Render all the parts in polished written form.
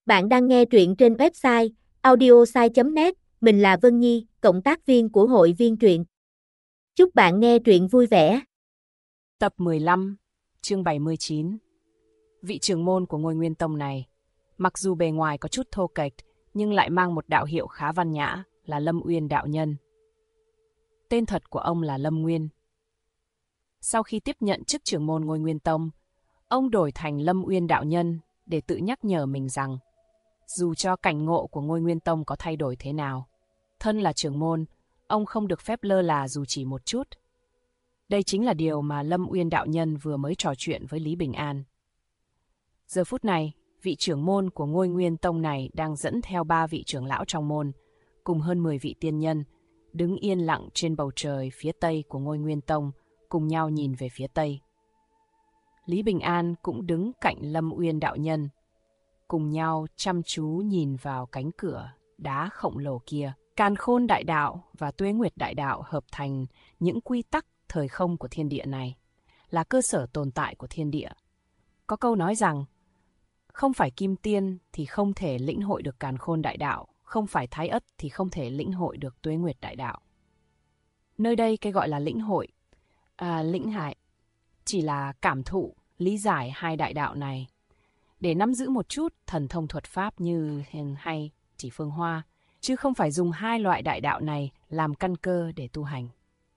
Bạn đang nghe truyện trên website audiosai.net, mình là Vân Nhi, cộng tác viên của hội viên truyện. Chúc bạn nghe truyện vui vẻ. Tập 15, chương 79. Vị trưởng môn của ngôi Nguyên Tông này, mặc dù bề ngoài có chút thô kệch, nhưng lại mang một đạo hiệu khá văn nhã, là Lâm Uyên đạo nhân. Tên thật của ông là Lâm Nguyên. Sau khi tiếp nhận chức trưởng môn ngôi Nguyên Tông, ông đổi thành Lâm Uyên đạo nhân để tự nhắc nhở mình rằng, dù cho cảnh ngộ của ngôi Nguyên Tông có thay đổi thế nào, thân là trưởng môn, ông không được phép lơ là dù chỉ một chút. Đây chính là điều mà Lâm Uyên đạo nhân vừa mới trò chuyện với Lý Bình An. Giờ phút này, vị trưởng môn của ngôi Nguyên Tông này đang dẫn theo 3 vị trưởng lão trong môn, cùng hơn 10 vị tiên nhân, đứng yên lặng trên bầu trời phía tây của ngôi Nguyên Tông, cùng nhau nhìn về phía tây. Lý Bình An cũng đứng cạnh Lâm Uyên đạo nhân, cùng nhau chăm chú nhìn vào cánh cửa đá khổng lồ kia. Càn Khôn đại đạo và Tuế Nguyệt đại đạo hợp thành những quy tắc thời không của thiên địa này, là cơ sở tồn tại của thiên địa. Có câu nói rằng, không phải kim tiên thì không thể lĩnh hội được Càn Khôn đại đạo, không phải thái ất thì không thể lĩnh hội được Tuế Nguyệt đại đạo. Nơi đây cái gọi là lĩnh hội, lĩnh hại, chỉ là cảm thụ, lý giải hai đại đạo này. Để nắm giữ một chút thần thông thuật pháp như hay chỉ phương hoa, chứ không phải dùng hai loại đại đạo này làm căn cơ để tu hành.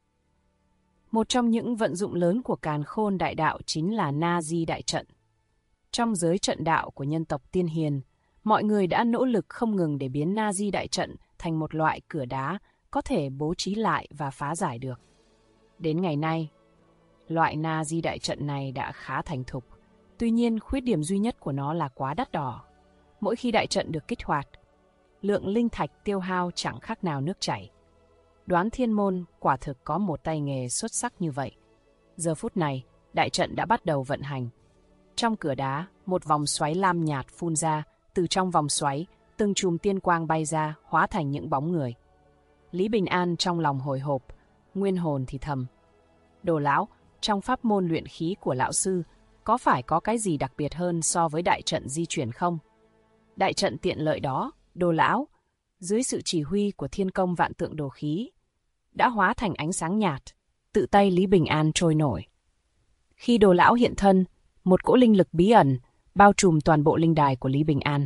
Một trong những vận dụng lớn của Càn Khôn đại đạo chính là Na Di đại trận. Trong giới trận đạo của nhân tộc Tiên Hiền, mọi người đã nỗ lực không ngừng để biến Na Di đại trận thành một loại cửa đá có thể bố trí lại và phá giải được. Đến ngày nay, loại Na Di đại trận này đã khá thành thục. Tuy nhiên, khuyết điểm duy nhất của nó là quá đắt đỏ. Mỗi khi đại trận được kích hoạt, lượng linh thạch tiêu hao chẳng khác nào nước chảy. Đoán Thiên Môn quả thực có một tay nghề xuất sắc như vậy. Giờ phút này, đại trận đã bắt đầu vận hành. Trong cửa đá, một vòng xoáy lam nhạt phun ra, từ trong vòng xoáy, từng chùm tiên quang bay ra, hóa thành những bóng người. Lý Bình An trong lòng hồi hộp, nguyên hồn thì thầm. Đồ lão, trong pháp môn luyện khí của lão sư, có phải có cái gì đặc biệt hơn so với đại trận di chuyển không? Đại trận tiện lợi đó, đồ lão, dưới sự chỉ huy của thiên công vạn tượng đồ khí, đã hóa thành ánh sáng nhạt, tự tay Lý Bình An trôi nổi. Khi đồ lão hiện thân, một cỗ linh lực bí ẩn bao trùm toàn bộ linh đài của Lý Bình An.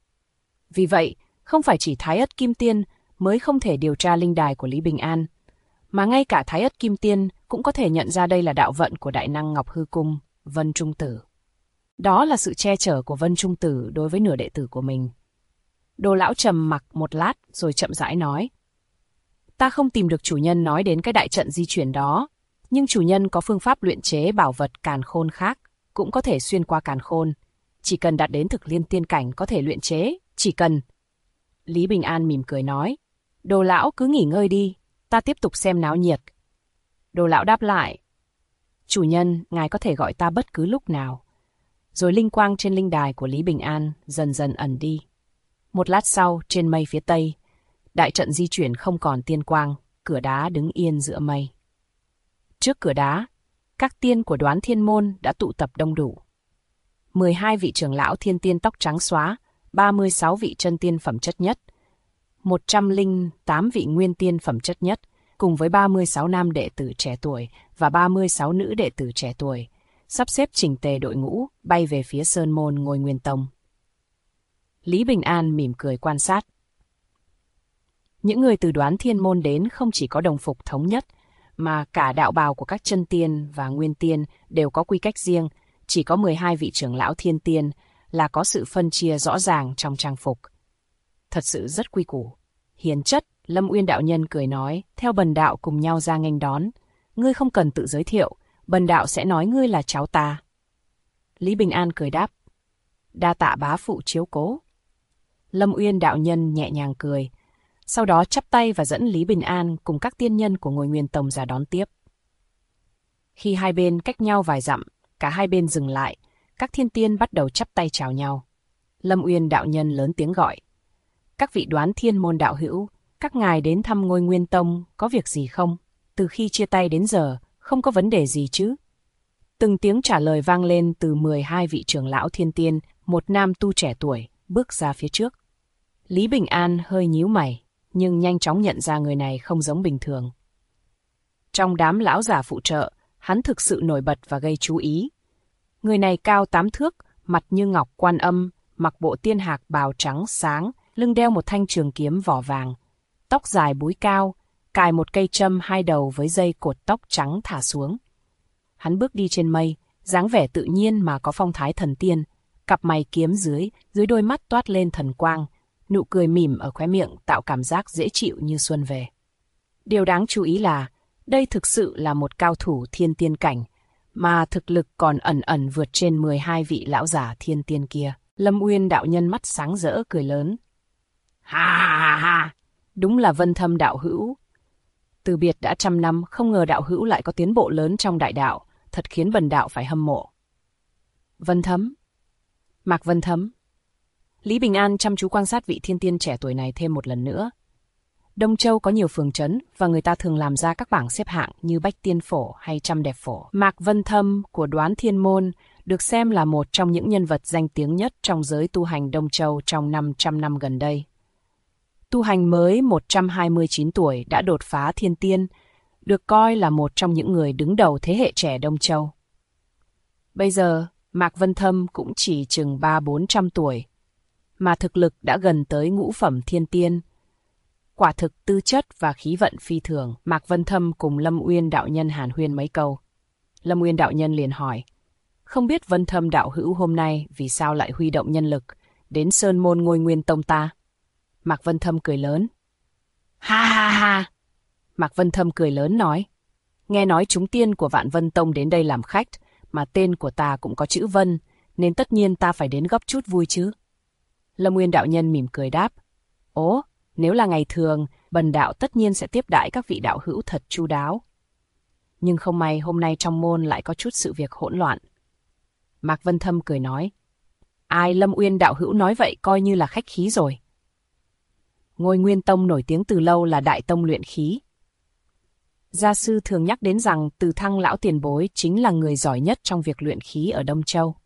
Vì vậy, không phải chỉ Thái Ất Kim Tiên mới không thể điều tra linh đài của Lý Bình An, mà ngay cả Thái Ất Kim Tiên cũng có thể nhận ra đây là đạo vận của đại năng Ngọc Hư Cung, Vân Trung Tử. Đó là sự che chở của Vân Trung Tử đối với nửa đệ tử của mình. Đồ lão trầm mặc một lát rồi chậm rãi nói. Ta không tìm được chủ nhân nói đến cái đại trận di chuyển đó, nhưng chủ nhân có phương pháp luyện chế bảo vật càn khôn khác, cũng có thể xuyên qua càn khôn. Chỉ cần đạt đến thực liên tiên cảnh có thể luyện chế, chỉ cần. Lý Bình An mỉm cười nói. Đồ lão cứ nghỉ ngơi đi, ta tiếp tục xem náo nhiệt. Đồ lão đáp lại. Chủ nhân, ngài có thể gọi ta bất cứ lúc nào. Rồi linh quang trên linh đài của Lý Bình An dần dần ẩn đi. Một lát sau, trên mây phía tây, đại trận di chuyển không còn tiên quang, cửa đá đứng yên giữa mây. Trước cửa đá, các tiên của Đoán Thiên Môn đã tụ tập đông đủ. 12 vị trưởng lão thiên tiên tóc trắng xóa, 36 vị chân tiên phẩm chất nhất, 108 vị nguyên tiên phẩm chất nhất, cùng với 36 nam đệ tử trẻ tuổi và 36 nữ đệ tử trẻ tuổi, sắp xếp chỉnh tề đội ngũ, bay về phía sơn môn ngôi Nguyên Tông. Lý Bình An mỉm cười quan sát. Những người từ Đoán Thiên Môn đến không chỉ có đồng phục thống nhất, mà cả đạo bào của các chân tiên và nguyên tiên đều có quy cách riêng, chỉ có 12 vị trưởng lão thiên tiên là có sự phân chia rõ ràng trong trang phục. Thật sự rất quy củ. Hiền chất, Lâm Uyên đạo nhân cười nói, theo bần đạo cùng nhau ra nghênh đón. Ngươi không cần tự giới thiệu, bần đạo sẽ nói ngươi là cháu ta. Lý Bình An cười đáp. Đa tạ bá phụ chiếu cố. Lâm Uyên đạo nhân nhẹ nhàng cười, sau đó chắp tay và dẫn Lý Bình An cùng các tiên nhân của ngôi Nguyên Tông ra đón tiếp. Khi hai bên cách nhau vài dặm, cả hai bên dừng lại, các thiên tiên bắt đầu chắp tay chào nhau. Lâm Uyên đạo nhân lớn tiếng gọi. Các vị Đoán Thiên Môn đạo hữu, các ngài đến thăm ngôi Nguyên Tông có việc gì không? Từ khi chia tay đến giờ, không có vấn đề gì chứ? Từng tiếng trả lời vang lên từ 12 vị trưởng lão thiên tiên, một nam tu trẻ tuổi, bước ra phía trước. Lý Bình An hơi nhíu mày, nhưng nhanh chóng nhận ra người này không giống bình thường. Trong đám lão già phụ trợ, hắn thực sự nổi bật và gây chú ý. Người này cao 8 thước, mặt như ngọc Quan Âm, mặc bộ tiên hạc bào trắng sáng, lưng đeo một thanh trường kiếm vỏ vàng, tóc dài búi cao, cài một cây châm 2 đầu với dây cột tóc trắng thả xuống. Hắn bước đi trên mây, dáng vẻ tự nhiên mà có phong thái thần tiên, cặp mày kiếm dưới đôi mắt toát lên thần quang, nụ cười mỉm ở khóe miệng tạo cảm giác dễ chịu như xuân về. Điều đáng chú ý là, đây thực sự là một cao thủ thiên tiên cảnh, mà thực lực còn ẩn ẩn vượt trên 12 vị lão giả thiên tiên kia. Lâm Uyên đạo nhân mắt sáng rỡ cười lớn. Ha ha ha, đúng là Vân Thâm đạo hữu. Từ biệt đã 100 năm, không ngờ đạo hữu lại có tiến bộ lớn trong đại đạo, thật khiến bần đạo phải hâm mộ. Vân Thâm? Mạc Vân Thâm? Lý Bình An chăm chú quan sát vị thiên tiên trẻ tuổi này thêm một lần nữa. Đông Châu có nhiều phường trấn và người ta thường làm ra các bảng xếp hạng như Bách Tiên Phổ hay Trăm Đẹp Phổ. Mạc Vân Thâm của Đoán Thiên Môn được xem là một trong những nhân vật danh tiếng nhất trong giới tu hành Đông Châu trong 500 năm gần đây. Tu hành mới 129 tuổi đã đột phá thiên tiên, được coi là một trong những người đứng đầu thế hệ trẻ Đông Châu. Bây giờ, Mạc Vân Thâm cũng chỉ chừng 300-400 tuổi, mà thực lực đã gần tới ngũ phẩm thiên tiên. Quả thực tư chất và khí vận phi thường. Mạc Vân Thâm cùng Lâm Uyên đạo nhân hàn huyên mấy câu. Lâm Uyên đạo nhân liền hỏi, không biết Vân Thâm đạo hữu hôm nay vì sao lại huy động nhân lực đến Sơn Môn Ngôi Nguyên Tông ta? Mạc Vân Thâm cười lớn. Ha ha ha! Mạc Vân Thâm cười lớn nói, nghe nói chúng tiên của Vạn Vân Tông đến đây làm khách, mà tên của ta cũng có chữ Vân, nên tất nhiên ta phải đến góp chút vui chứ. Lâm Uyên đạo nhân mỉm cười đáp, ố, nếu là ngày thường, bần đạo tất nhiên sẽ tiếp đãi các vị đạo hữu thật chu đáo. Nhưng không may hôm nay trong môn lại có chút sự việc hỗn loạn. Mạc Vân Thâm cười nói, ai Lâm Uyên đạo hữu nói vậy coi như là khách khí rồi. Ngôi Nguyên Tông nổi tiếng từ lâu là đại tông luyện khí. Gia sư thường nhắc đến rằng Từ Thăng lão tiền bối chính là người giỏi nhất trong việc luyện khí ở Đông Châu.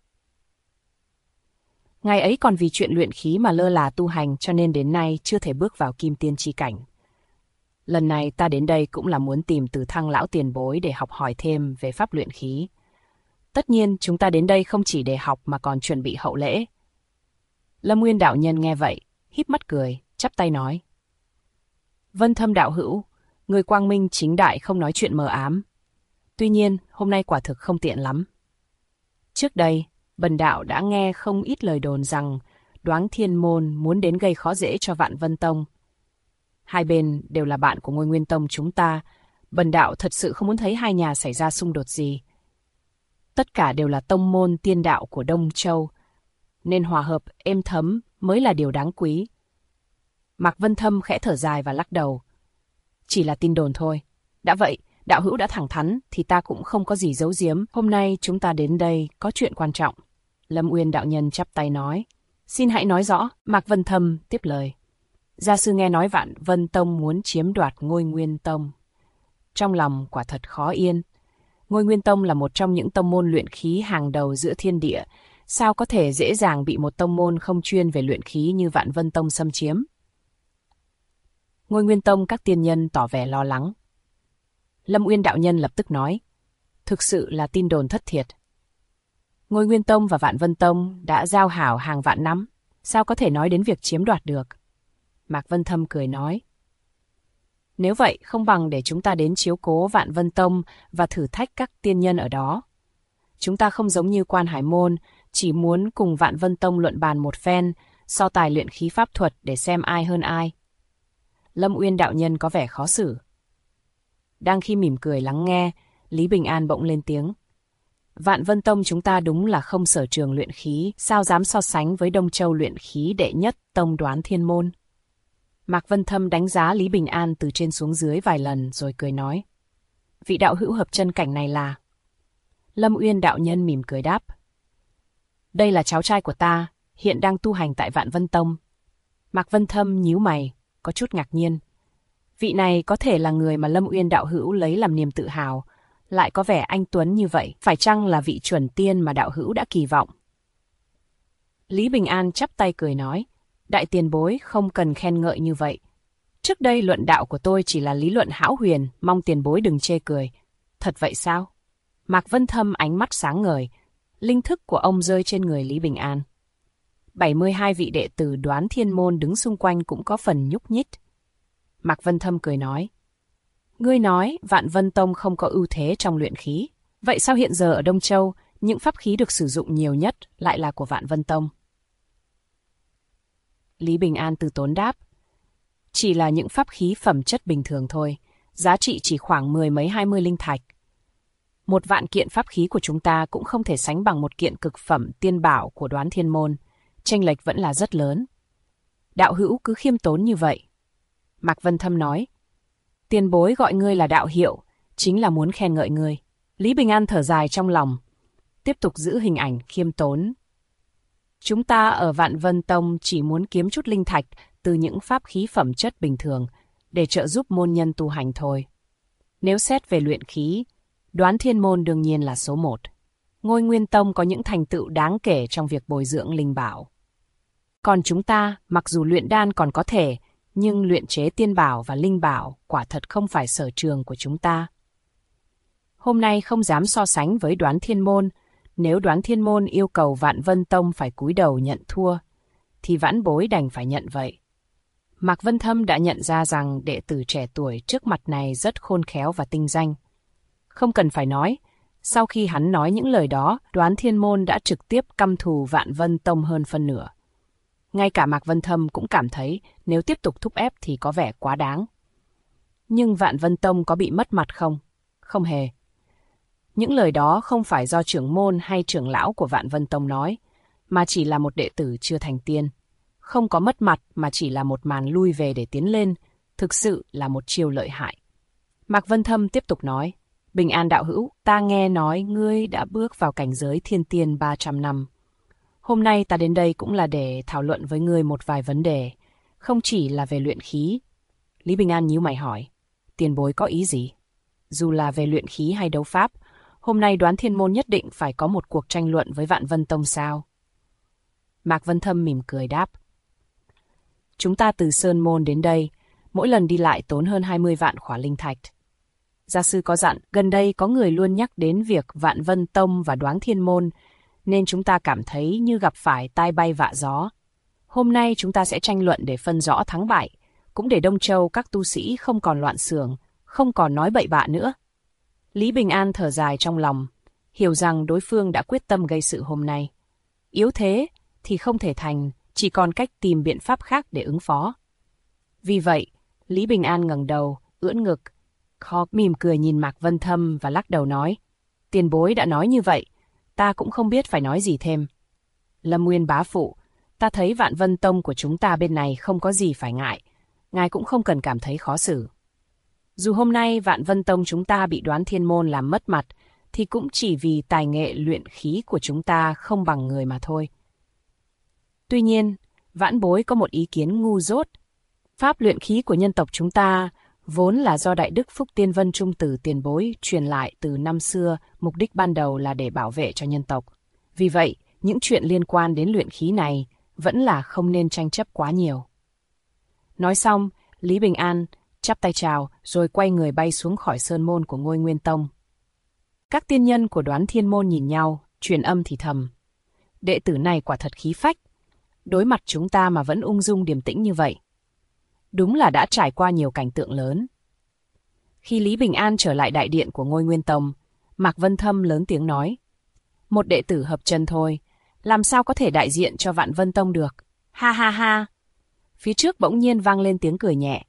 Ngài ấy còn vì chuyện luyện khí mà lơ là tu hành cho nên đến nay chưa thể bước vào kim tiên chi cảnh. Lần này ta đến đây cũng là muốn tìm Từ Thăng lão tiền bối để học hỏi thêm về pháp luyện khí. Tất nhiên chúng ta đến đây không chỉ để học mà còn chuẩn bị hậu lễ. Lâm Nguyên đạo nhân nghe vậy, híp mắt cười, chắp tay nói. Vân Thâm đạo hữu, người quang minh chính đại không nói chuyện mờ ám. Tuy nhiên, hôm nay quả thực không tiện lắm. Trước đây, bần đạo đã nghe không ít lời đồn rằng Đoán Thiên Môn muốn đến gây khó dễ cho Vạn Vân Tông. Hai bên đều là bạn của Ngôi Nguyên Tông chúng ta, bần đạo thật sự không muốn thấy hai nhà xảy ra xung đột gì. Tất cả đều là tông môn tiên đạo của Đông Châu, nên hòa hợp êm thấm mới là điều đáng quý. Mạc Vân Thâm khẽ thở dài và lắc đầu. Chỉ là tin đồn thôi. Đã vậy, đạo hữu đã thẳng thắn thì ta cũng không có gì giấu giếm. Hôm nay chúng ta đến đây có chuyện quan trọng. Lâm Uyên đạo nhân chắp tay nói. Xin hãy nói rõ. Mạc Vân Thâm tiếp lời. Gia sư nghe nói Vạn Vân Tông muốn chiếm đoạt Ngôi Nguyên Tông. Trong lòng quả thật khó yên. Ngôi Nguyên Tông là một trong những tông môn luyện khí hàng đầu giữa thiên địa. Sao có thể dễ dàng bị một tông môn không chuyên về luyện khí như Vạn Vân Tông xâm chiếm? Ngôi Nguyên Tông các tiên nhân tỏ vẻ lo lắng. Lâm Uyên đạo nhân lập tức nói. Thực sự là tin đồn thất thiệt. Ngôi Nguyên Tông và Vạn Vân Tông đã giao hảo hàng vạn năm. Sao có thể nói đến việc chiếm đoạt được? Mạc Vân Thâm cười nói. Nếu vậy, không bằng để chúng ta đến chiếu cố Vạn Vân Tông và thử thách các tiên nhân ở đó. Chúng ta không giống như Quan Hải Môn, chỉ muốn cùng Vạn Vân Tông luận bàn một phen, so tài luyện khí pháp thuật để xem ai hơn ai. Lâm Uyên đạo nhân có vẻ khó xử. Đang khi mỉm cười lắng nghe, Lý Bình An bỗng lên tiếng. Vạn Vân Tông chúng ta đúng là không sở trường luyện khí, sao dám so sánh với Đông Châu luyện khí đệ nhất tông Đoán Thiên Môn. Mạc Vân Thâm đánh giá Lý Bình An từ trên xuống dưới vài lần rồi cười nói. Vị đạo hữu hợp chân cảnh này là... Lâm Uyên đạo nhân mỉm cười đáp. Đây là cháu trai của ta, hiện đang tu hành tại Vạn Vân Tông. Mạc Vân Thâm nhíu mày, có chút ngạc nhiên. Vị này có thể là người mà Lâm Uyên đạo hữu lấy làm niềm tự hào, lại có vẻ anh tuấn như vậy, phải chăng là vị chuẩn tiên mà đạo hữu đã kỳ vọng? Lý Bình An chắp tay cười nói, đại tiền bối không cần khen ngợi như vậy. Trước đây luận đạo của tôi chỉ là lý luận hão huyền, mong tiền bối đừng chê cười. Thật vậy sao? Mạc Vân Thâm ánh mắt sáng ngời, linh thức của ông rơi trên người Lý Bình An. 72 vị đệ tử Đoán Thiên Môn đứng xung quanh cũng có phần nhúc nhích. Mạc Vân Thâm cười nói, ngươi nói Vạn Vân Tông không có ưu thế trong luyện khí. Vậy sao hiện giờ ở Đông Châu, những pháp khí được sử dụng nhiều nhất lại là của Vạn Vân Tông? Lý Bình An từ tốn đáp, chỉ là những pháp khí phẩm chất bình thường thôi, giá trị chỉ khoảng 10 mấy 20 linh thạch. 1.000 kiện pháp khí của chúng ta cũng không thể sánh bằng một kiện cực phẩm tiên bảo của Đoán Thiên Môn, chênh lệch vẫn là rất lớn. Đạo hữu cứ khiêm tốn như vậy. Mạc Vân Thâm nói, tiền bối gọi ngươi là đạo hiệu, chính là muốn khen ngợi ngươi. Lý Bình An thở dài trong lòng, tiếp tục giữ hình ảnh khiêm tốn. Chúng ta ở Vạn Vân Tông chỉ muốn kiếm chút linh thạch từ những pháp khí phẩm chất bình thường để trợ giúp môn nhân tu hành thôi. Nếu xét về luyện khí, Đoán Thiên Môn đương nhiên là số 1. Ngôi Nguyên Tông có những thành tựu đáng kể trong việc bồi dưỡng linh bảo. Còn chúng ta, mặc dù luyện đan còn có thể, nhưng luyện chế tiên bảo và linh bảo quả thật không phải sở trường của chúng ta. Hôm nay không dám so sánh với Đoán Thiên Môn, nếu Đoán Thiên Môn yêu cầu Vạn Vân Tông phải cúi đầu nhận thua, thì vãn bối đành phải nhận vậy. Mạc Vân Thâm đã nhận ra rằng đệ tử trẻ tuổi trước mặt này rất khôn khéo và tinh danh. Không cần phải nói, sau khi hắn nói những lời đó, Đoán Thiên Môn đã trực tiếp căm thù Vạn Vân Tông hơn phân nửa. Ngay cả Mạc Vân Thâm cũng cảm thấy nếu tiếp tục thúc ép thì có vẻ quá đáng. Nhưng Vạn Vân Tông có bị mất mặt không? Không hề. Những lời đó không phải do trưởng môn hay trưởng lão của Vạn Vân Tông nói, mà chỉ là một đệ tử chưa thành tiên. Không có mất mặt mà chỉ là một màn lui về để tiến lên, thực sự là một chiêu lợi hại. Mạc Vân Thâm tiếp tục nói, Bình An đạo hữu, ta nghe nói ngươi đã bước vào cảnh giới thiên tiên 300 năm. Hôm nay ta đến đây cũng là để thảo luận với ngươi một vài vấn đề, không chỉ là về luyện khí. Lý Bình An nhíu mày hỏi, tiền bối có ý gì? Dù là về luyện khí hay đấu pháp, hôm nay Đoán Thiên Môn nhất định phải có một cuộc tranh luận với Vạn Vân Tông sao? Mạc Vân Thâm mỉm cười đáp, chúng ta từ Sơn Môn đến đây, mỗi lần đi lại tốn hơn 20 vạn khỏa linh thạch. Gia sư có dặn, gần đây có người luôn nhắc đến việc Vạn Vân Tông và Đoán Thiên Môn, nên chúng ta cảm thấy như gặp phải tai bay vạ gió. Hôm nay chúng ta sẽ tranh luận để phân rõ thắng bại, cũng để Đông Châu các tu sĩ không còn loạn xưởng, không còn nói bậy bạ nữa. Lý Bình An thở dài trong lòng, hiểu rằng đối phương đã quyết tâm gây sự hôm nay. Yếu thế thì không thể thành, chỉ còn cách tìm biện pháp khác để ứng phó. Vì vậy, Lý Bình An ngẩng đầu, ưỡn ngực, mỉm cười nhìn Mạc Vân Thâm và lắc đầu nói, tiền bối đã nói như vậy, ta cũng không biết phải nói gì thêm. Lâm Nguyên bá phụ, ta thấy Vạn Vân Tông của chúng ta bên này không có gì phải ngại, ngài cũng không cần cảm thấy khó xử. Dù hôm nay Vạn Vân Tông chúng ta bị Đoán Thiên Môn làm mất mặt, thì cũng chỉ vì tài nghệ luyện khí của chúng ta không bằng người mà thôi. Tuy nhiên, vãn bối có một ý kiến ngu dốt. Pháp luyện khí của nhân tộc chúng ta vốn là do Đại Đức Phúc Tiên Vân Trung Tử tiền bối truyền lại từ năm xưa, mục đích ban đầu là để bảo vệ cho nhân tộc. Vì vậy, những chuyện liên quan đến luyện khí này vẫn là không nên tranh chấp quá nhiều. Nói xong, Lý Bình An chắp tay chào rồi quay người bay xuống khỏi sơn môn của Ngôi Nguyên Tông. Các tiên nhân của Đoán Thiên Môn nhìn nhau, truyền âm thì thầm. Đệ tử này quả thật khí phách, đối mặt chúng ta mà vẫn ung dung điềm tĩnh như vậy. Đúng là đã trải qua nhiều cảnh tượng lớn. Khi Lý Bình An trở lại đại điện của Ngôi Nguyên Tông, Mạc Vân Thâm lớn tiếng nói, một đệ tử hợp chân thôi, làm sao có thể đại diện cho Vạn Vân Tông được? Ha ha ha! Phía trước bỗng nhiên vang lên tiếng cười nhẹ.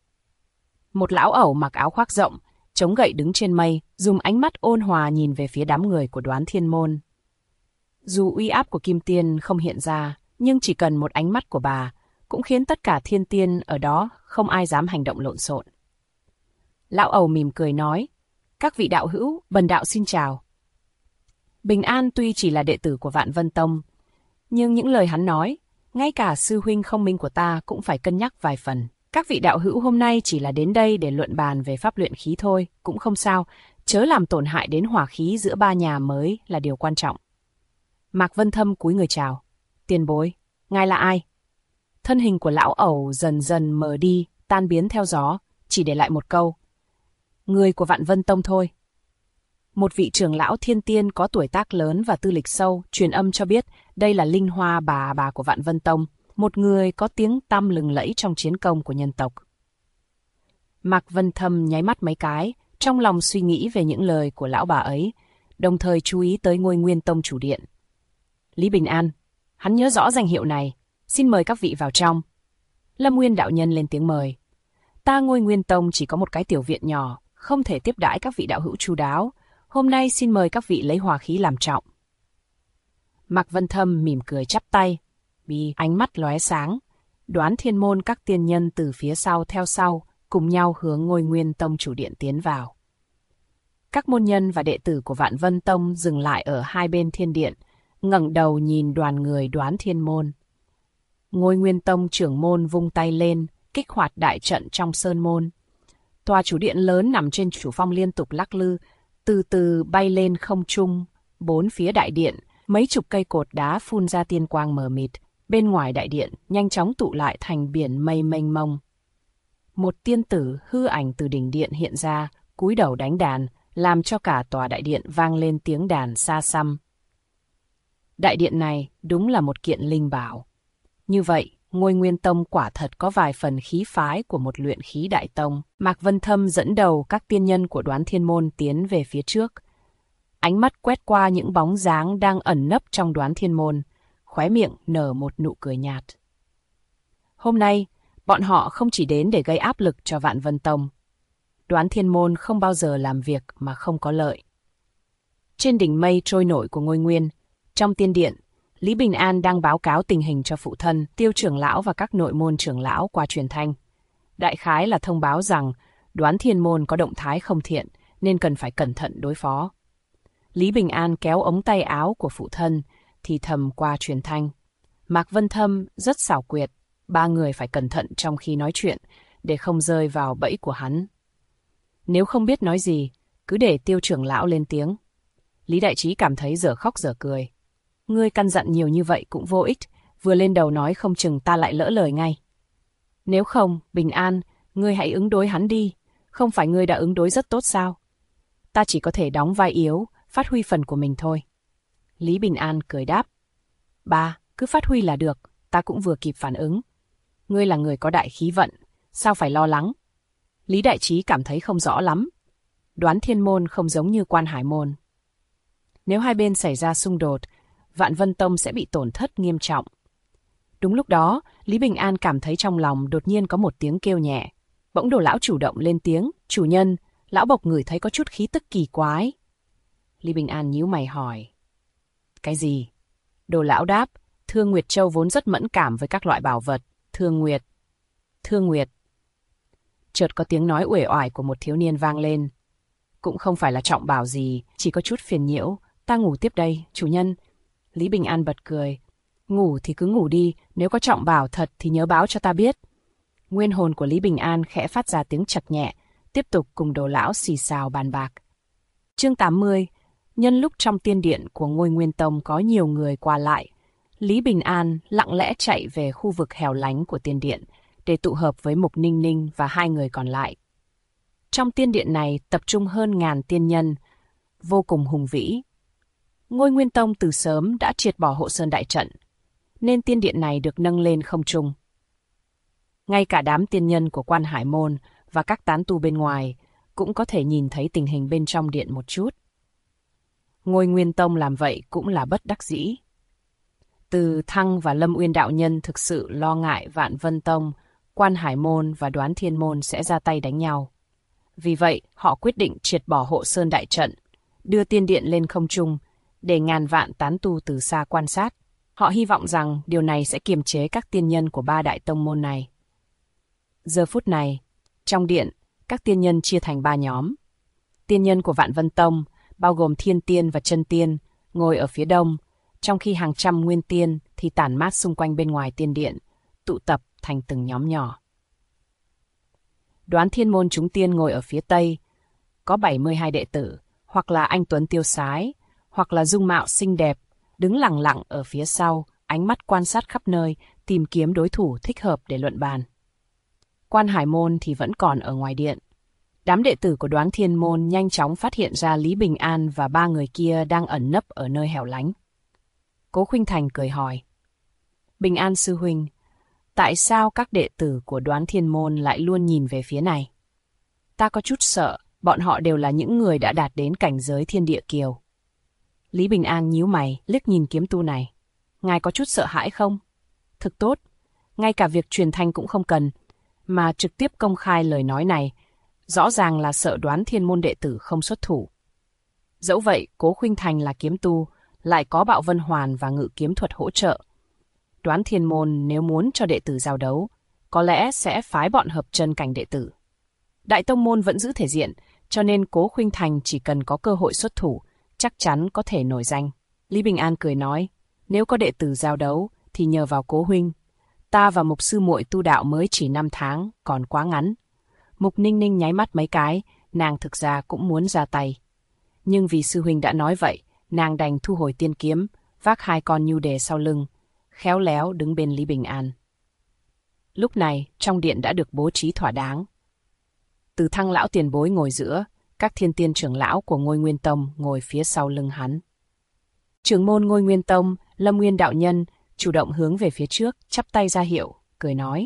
Một lão ẩu mặc áo khoác rộng, chống gậy đứng trên mây, dùng ánh mắt ôn hòa nhìn về phía đám người của Đoán Thiên Môn. Dù uy áp của Kim Tiên không hiện ra, nhưng chỉ cần một ánh mắt của bà cũng khiến tất cả thiên tiên ở đó không ai dám hành động lộn xộn. Lão ẩu mỉm cười nói, các vị đạo hữu, bần đạo xin chào. Bình An tuy chỉ là đệ tử của Vạn Vân Tông, nhưng những lời hắn nói, ngay cả sư huynh không minh của ta cũng phải cân nhắc vài phần. Các vị đạo hữu hôm nay chỉ là đến đây để luận bàn về pháp luyện khí thôi, cũng không sao, chớ làm tổn hại đến hỏa khí giữa ba nhà mới là điều quan trọng. Mạc Vân Thâm cúi người chào. Tiền bối, ngài là ai? Thân hình của lão ẩu dần dần mờ đi, tan biến theo gió, chỉ để lại một câu. Người của Vạn Vân Tông thôi. Một vị trưởng lão thiên tiên có tuổi tác lớn và tư lịch sâu truyền âm cho biết đây là Linh Hoa bà của Vạn Vân Tông, một người có tiếng tăm lừng lẫy trong chiến công của nhân tộc. Mạc Vân Thâm nháy mắt mấy cái, trong lòng suy nghĩ về những lời của lão bà ấy, đồng thời chú ý tới Ngôi Nguyên Tông chủ điện. Lý Bình An, hắn nhớ rõ danh hiệu này, xin mời các vị vào trong. Lâm Nguyên đạo nhân lên tiếng mời. Ta Ngôi Nguyên Tông chỉ có một cái tiểu viện nhỏ, không thể tiếp đãi các vị đạo hữu chu đáo. Hôm nay xin mời các vị lấy hòa khí làm trọng. Mạc Vân Thâm mỉm cười chắp tay, ánh mắt lóe sáng. Đoán Thiên môn các tiên nhân từ phía sau theo sau, cùng nhau hướng Ngôi Nguyên Tông chủ điện tiến vào. Các môn nhân và đệ tử của Vạn Vân Tông dừng lại ở hai bên thiên điện, ngẩng đầu nhìn đoàn người Đoán Thiên môn. Ngôi Nguyên Tông trưởng môn vung tay lên, kích hoạt đại trận trong sơn môn. Tòa chủ điện lớn nằm trên chủ phong liên tục lắc lư, từ từ bay lên không trung. Bốn phía đại điện, mấy chục cây cột đá phun ra tiên quang mờ mịt. Bên ngoài đại điện, nhanh chóng tụ lại thành biển mây mênh mông. Một tiên tử hư ảnh từ đỉnh điện hiện ra, cúi đầu đánh đàn, làm cho cả tòa đại điện vang lên tiếng đàn xa xăm. Đại điện này đúng là một kiện linh bảo. Như vậy, Ngôi Nguyên Tông quả thật có vài phần khí phái của một luyện khí đại tông. Mạc Vân Thâm dẫn đầu các tiên nhân của Đoán Thiên môn tiến về phía trước. Ánh mắt quét qua những bóng dáng đang ẩn nấp trong Đoán Thiên môn, khóe miệng nở một nụ cười nhạt. Hôm nay, bọn họ không chỉ đến để gây áp lực cho Vạn Vân Tông. Đoán Thiên môn không bao giờ làm việc mà không có lợi. Trên đỉnh mây trôi nổi của Ngôi Nguyên, trong tiên điện, Lý Bình An đang báo cáo tình hình cho phụ thân, Tiêu trưởng lão và các nội môn trưởng lão qua truyền thanh. Đại khái là thông báo rằng Đoán Thiên môn có động thái không thiện nên cần phải cẩn thận đối phó. Lý Bình An kéo ống tay áo của phụ thân, thì thầm qua truyền thanh. Mạc Vân Thâm rất xảo quyệt, ba người phải cẩn thận trong khi nói chuyện để không rơi vào bẫy của hắn. Nếu không biết nói gì, cứ để Tiêu trưởng lão lên tiếng. Lý Đại Trí cảm thấy dở khóc dở cười. Ngươi căn dặn nhiều như vậy cũng vô ích, vừa lên đầu nói không chừng ta lại lỡ lời ngay. Nếu không, Bình An, ngươi hãy ứng đối hắn đi, không phải ngươi đã ứng đối rất tốt sao? Ta chỉ có thể đóng vai yếu, phát huy phần của mình thôi. Lý Bình An cười đáp. Ba, cứ phát huy là được, ta cũng vừa kịp phản ứng. Ngươi là người có đại khí vận, sao phải lo lắng? Lý Đại Trí cảm thấy không rõ lắm. Đoán Thiên môn không giống như Quan Hải môn. Nếu hai bên xảy ra xung đột, Vạn Vân Tông sẽ bị tổn thất nghiêm trọng. Đúng lúc đó, Lý Bình An cảm thấy trong lòng đột nhiên có một tiếng kêu nhẹ. Bỗng Đồ lão chủ động lên tiếng, chủ nhân, lão bộc ngửi thấy có chút khí tức kỳ quái. Lý Bình An nhíu mày hỏi. Cái gì? Đồ lão đáp, Thương Nguyệt Châu vốn rất mẫn cảm với các loại bảo vật. Thương Nguyệt. Chợt có tiếng nói uể oải của một thiếu niên vang lên. Cũng không phải là trọng bảo gì, chỉ có chút phiền nhiễu. Ta ngủ tiếp đây, chủ nhân. Lý Bình An bật cười. Ngủ thì cứ ngủ đi, nếu có trọng bảo thật thì nhớ báo cho ta biết. Nguyên hồn của Lý Bình An khẽ phát ra tiếng chật nhẹ, tiếp tục cùng Đồ lão xì xào bàn bạc. Chương 80. Nhân lúc trong tiên điện của Ngôi Nguyên Tông có nhiều người qua lại, Lý Bình An lặng lẽ chạy về khu vực hẻo lánh của tiên điện để tụ hợp với Mục Ninh Ninh và hai người còn lại. Trong tiên điện này tập trung hơn ngàn tiên nhân, vô cùng hùng vĩ. Ngôi Nguyên Tông từ sớm đã triệt bỏ hộ sơn đại trận, nên tiên điện này được nâng lên không trung. Ngay cả đám tiên nhân của Quan Hải môn và các tán tu bên ngoài cũng có thể nhìn thấy tình hình bên trong điện một chút. Ngôi Nguyên Tông làm vậy cũng là bất đắc dĩ. Từ Thăng và Lâm Uyên đạo nhân thực sự lo ngại Vạn Vân Tông, Quan Hải môn và Đoán Thiên môn sẽ ra tay đánh nhau. Vì vậy, họ quyết định triệt bỏ hộ sơn đại trận, đưa tiên điện lên không trung để ngàn vạn tán tu từ xa quan sát. Họ hy vọng rằng điều này sẽ kiềm chế các tiên nhân của ba đại tông môn này. Giờ phút này, trong điện, các tiên nhân chia thành ba nhóm. Tiên nhân của Vạn Vân Tông, bao gồm Thiên Tiên và Chân Tiên, ngồi ở phía đông, trong khi hàng trăm nguyên tiên thì tản mát xung quanh bên ngoài tiên điện, tụ tập thành từng nhóm nhỏ. Đoán Thiên môn chúng tiên ngồi ở phía tây, có 72 đệ tử, hoặc là anh tuấn tiêu sái, hoặc là dung mạo xinh đẹp, đứng lặng lặng ở phía sau, ánh mắt quan sát khắp nơi, tìm kiếm đối thủ thích hợp để luận bàn. Quan Hải Môn thì vẫn còn ở ngoài điện. Đám đệ tử của Đoán Thiên Môn nhanh chóng phát hiện ra Lý Bình An và 3 người kia đang ẩn nấp ở nơi hẻo lánh. Cố Khuynh Thành cười hỏi: Bình An sư huynh, tại sao các đệ tử của Đoán Thiên Môn lại luôn nhìn về phía này? Ta có chút sợ, bọn họ đều là những người đã đạt đến cảnh giới thiên địa kiều. Lý Bình An nhíu mày, liếc nhìn kiếm tu này. Ngài có chút sợ hãi không? Thực tốt, ngay cả việc truyền thanh cũng không cần, mà trực tiếp công khai lời nói này, rõ ràng là sợ Đoán Thiên Môn đệ tử không xuất thủ. Dẫu vậy, Cố Khuynh Thành là kiếm tu, lại có Bạo Vân Hoàn và Ngự Kiếm Thuật hỗ trợ. Đoán Thiên Môn nếu muốn cho đệ tử giao đấu, có lẽ sẽ phái bọn hợp chân cảnh đệ tử. Đại tông môn vẫn giữ thể diện, cho nên Cố Khuynh Thành chỉ cần có cơ hội xuất thủ, chắc chắn có thể nổi danh. Lý Bình An cười nói, nếu có đệ tử giao đấu, thì nhờ vào Cố huynh. Ta và Mục sư muội tu đạo mới chỉ 5 tháng, còn quá ngắn. Mục Ninh Ninh nháy mắt mấy cái, nàng thực ra cũng muốn ra tay. Nhưng vì sư huynh đã nói vậy, nàng đành thu hồi tiên kiếm, vác 2 con nhu đề sau lưng, khéo léo đứng bên Lý Bình An. Lúc này, trong điện đã được bố trí thỏa đáng. Từ Thăng lão tiền bối ngồi giữa, các thiên tiên trưởng lão của Ngôi Nguyên Tông ngồi phía sau lưng hắn. Trưởng môn Ngôi Nguyên Tông, Lâm Nguyên đạo nhân, chủ động hướng về phía trước, chắp tay ra hiệu, cười nói.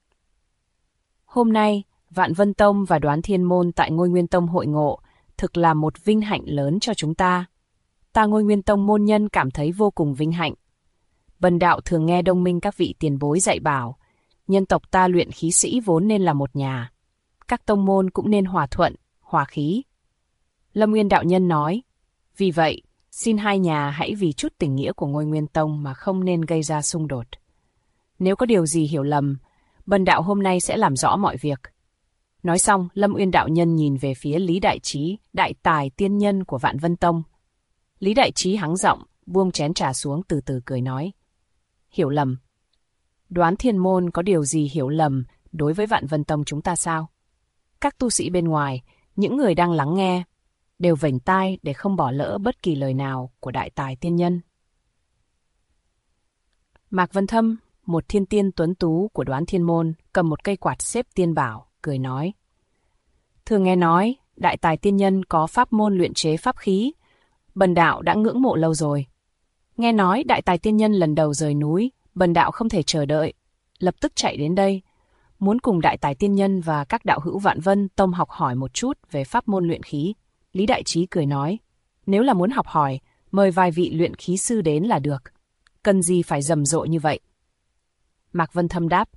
Hôm nay, Vạn Vân Tông và Đoán Thiên Môn tại Ngôi Nguyên Tông hội ngộ, thực là một vinh hạnh lớn cho chúng ta. Ta Ngôi Nguyên Tông môn nhân cảm thấy vô cùng vinh hạnh. Bần đạo thường nghe Đông Minh các vị tiền bối dạy bảo, nhân tộc ta luyện khí sĩ vốn nên là một nhà. Các tông môn cũng nên hòa thuận, hòa khí. Lâm Nguyên đạo nhân nói, vì vậy, xin hai nhà hãy vì chút tình nghĩa của Ngôi Nguyên Tông mà không nên gây ra xung đột. Nếu có điều gì hiểu lầm, bần đạo hôm nay sẽ làm rõ mọi việc. Nói xong, Lâm Nguyên đạo nhân nhìn về phía Lý Đại Trí, đại tài tiên nhân của Vạn Vân Tông. Lý Đại Trí hắng giọng, buông chén trà xuống từ từ cười nói. Hiểu lầm. Đoán Thiên Môn có điều gì hiểu lầm đối với Vạn Vân Tông chúng ta sao? Các tu sĩ bên ngoài, những người đang lắng nghe, đều vểnh tai để không bỏ lỡ bất kỳ lời nào của đại tài tiên nhân. Mạc Vân Thâm, một thiên tiên tuấn tú của Đoán Thiên Môn, cầm một cây quạt xếp tiên bảo, cười nói. Thường nghe nói, đại tài tiên nhân có pháp môn luyện chế pháp khí, bần đạo đã ngưỡng mộ lâu rồi. Nghe nói đại tài tiên nhân lần đầu rời núi, bần đạo không thể chờ đợi, lập tức chạy đến đây, muốn cùng đại tài tiên nhân và các đạo hữu Vạn Vân Tông học hỏi một chút về pháp môn luyện khí. Lý Đại Trí cười nói, nếu là muốn học hỏi, mời vài vị luyện khí sư đến là được. Cần gì phải rầm rộ như vậy? Mạc Vân Thâm đáp,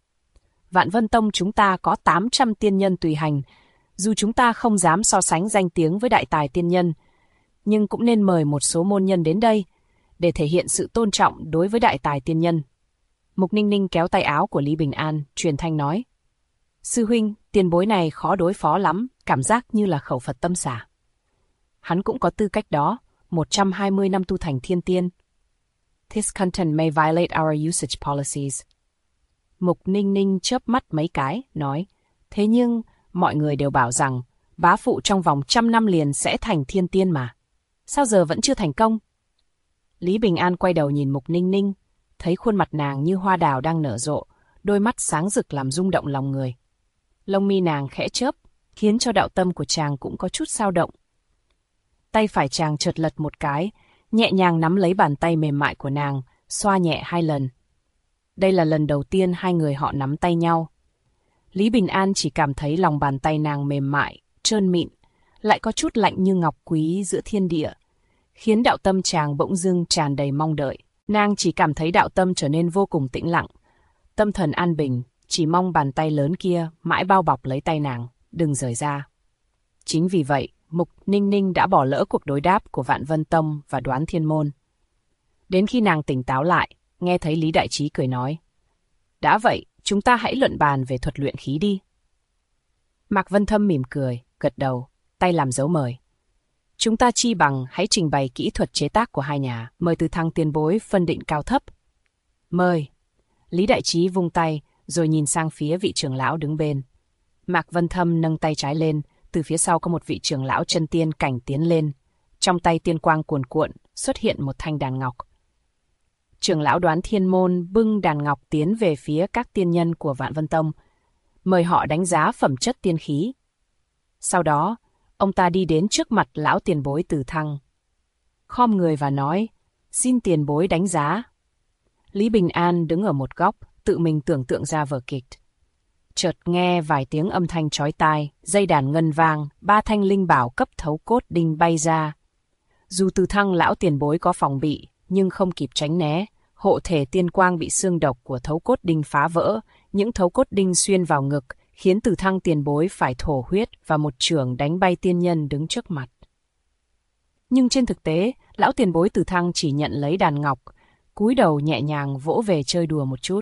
Vạn Vân Tông chúng ta có 800 tiên nhân tùy hành, dù chúng ta không dám so sánh danh tiếng với đại tài tiên nhân, nhưng cũng nên mời một số môn nhân đến đây, để thể hiện sự tôn trọng đối với đại tài tiên nhân. Mục Ninh Ninh kéo tay áo của Lý Bình An, truyền thanh nói. Sư huynh, tiền bối này khó đối phó lắm, cảm giác như là khẩu Phật tâm xả. Hắn cũng có tư cách đó, 120 năm tu thành thiên tiên. This content may violate our usage policies. Mục Ninh Ninh chớp mắt mấy cái, nói. Thế nhưng, mọi người đều bảo rằng, bá phụ trong vòng 100 năm liền sẽ thành thiên tiên mà. Sao giờ vẫn chưa thành công? Lý Bình An quay đầu nhìn Mục Ninh Ninh, thấy khuôn mặt nàng như hoa đào đang nở rộ, đôi mắt sáng rực làm rung động lòng người. Lông mi nàng khẽ chớp, khiến cho đạo tâm của chàng cũng có chút dao động. Tay phải chàng chợt lật một cái, nhẹ nhàng nắm lấy bàn tay mềm mại của nàng, xoa nhẹ 2 lần. Đây là lần đầu tiên hai người họ nắm tay nhau. Lý Bình An chỉ cảm thấy lòng bàn tay nàng mềm mại, trơn mịn, lại có chút lạnh như ngọc quý giữa thiên địa, khiến đạo tâm chàng bỗng dưng tràn đầy mong đợi. Nàng chỉ cảm thấy đạo tâm trở nên vô cùng tĩnh lặng, tâm thần an bình, chỉ mong bàn tay lớn kia mãi bao bọc lấy tay nàng, đừng rời ra. Chính vì vậy, Mục Ninh Ninh đã bỏ lỡ cuộc đối đáp của Vạn Vân Tông và Đoán Thiên Môn. Đến khi nàng tỉnh táo lại, nghe thấy Lý Đại Trí cười nói. Đã vậy, chúng ta hãy luận bàn về thuật luyện khí đi. Mạc Vân Thâm mỉm cười, gật đầu, tay làm dấu mời. Chúng ta chi bằng hãy trình bày kỹ thuật chế tác của hai nhà, mời Từ Thăng tiền bối phân định cao thấp. Mời. Lý Đại Trí vung tay, rồi nhìn sang phía vị trưởng lão đứng bên. Mạc Vân Thâm nâng tay trái lên, từ phía sau có một vị trưởng lão chân tiên cảnh tiến lên. Trong tay tiên quang cuồn cuộn, xuất hiện một thanh đàn ngọc. trưởng lão Đoán Thiên Môn bưng đàn ngọc tiến về phía các tiên nhân của Vạn Vân Tông, mời họ đánh giá phẩm chất tiên khí. Sau đó, ông ta đi đến trước mặt lão tiền bối Từ Thăng, khom người và nói, xin tiền bối đánh giá. Lý Bình An đứng ở một góc, tự mình tưởng tượng ra vở kịch. Chợt nghe vài tiếng âm thanh chói tai, dây đàn ngân vang, 3 thanh linh bảo cấp thấu cốt đinh bay ra. Dù Từ Thăng lão tiền bối có phòng bị, nhưng không kịp tránh né, hộ thể tiên quang bị xương độc của thấu cốt đinh phá vỡ, những thấu cốt đinh xuyên vào ngực, khiến Từ Thăng tiền bối phải thổ huyết và một chưởng đánh bay tiên nhân đứng trước mặt. Nhưng trên thực tế, lão tiền bối Từ Thăng chỉ nhận lấy đàn ngọc, cúi đầu nhẹ nhàng vỗ về chơi đùa một chút.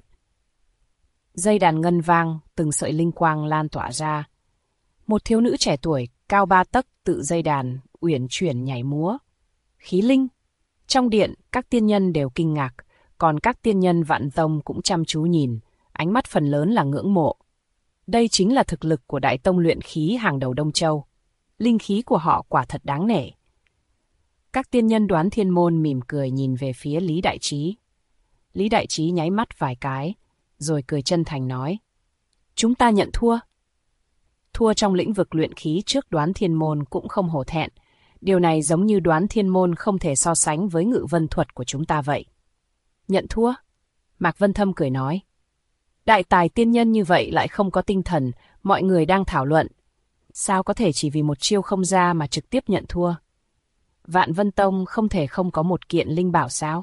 Dây đàn ngân vang, từng sợi linh quang lan tỏa ra. Một thiếu nữ trẻ tuổi, cao 3 tấc tự dây đàn, uyển chuyển nhảy múa. Khí linh. Trong điện, các tiên nhân đều kinh ngạc, còn các tiên nhân Vạn Tông cũng chăm chú nhìn, ánh mắt phần lớn là ngưỡng mộ. Đây chính là thực lực của Đại Tông luyện khí hàng đầu Đông Châu. Linh khí của họ quả thật đáng nể. Các tiên nhân Đoán Thiên Môn mỉm cười nhìn về phía Lý Đại Trí. Lý Đại Trí nháy mắt vài cái, rồi cười chân thành nói, chúng ta nhận thua. Thua trong lĩnh vực luyện khí trước Đoán Thiên Môn cũng không hổ thẹn. Điều này giống như Đoán Thiên Môn không thể so sánh với Ngự Vân thuật của chúng ta vậy. Nhận thua? Mạc Vân Thâm cười nói. Đại tài tiên nhân như vậy lại không có tinh thần, mọi người đang thảo luận. Sao có thể chỉ vì một chiêu không ra mà trực tiếp nhận thua? Vạn Vân Tông không thể không có một kiện linh bảo sao?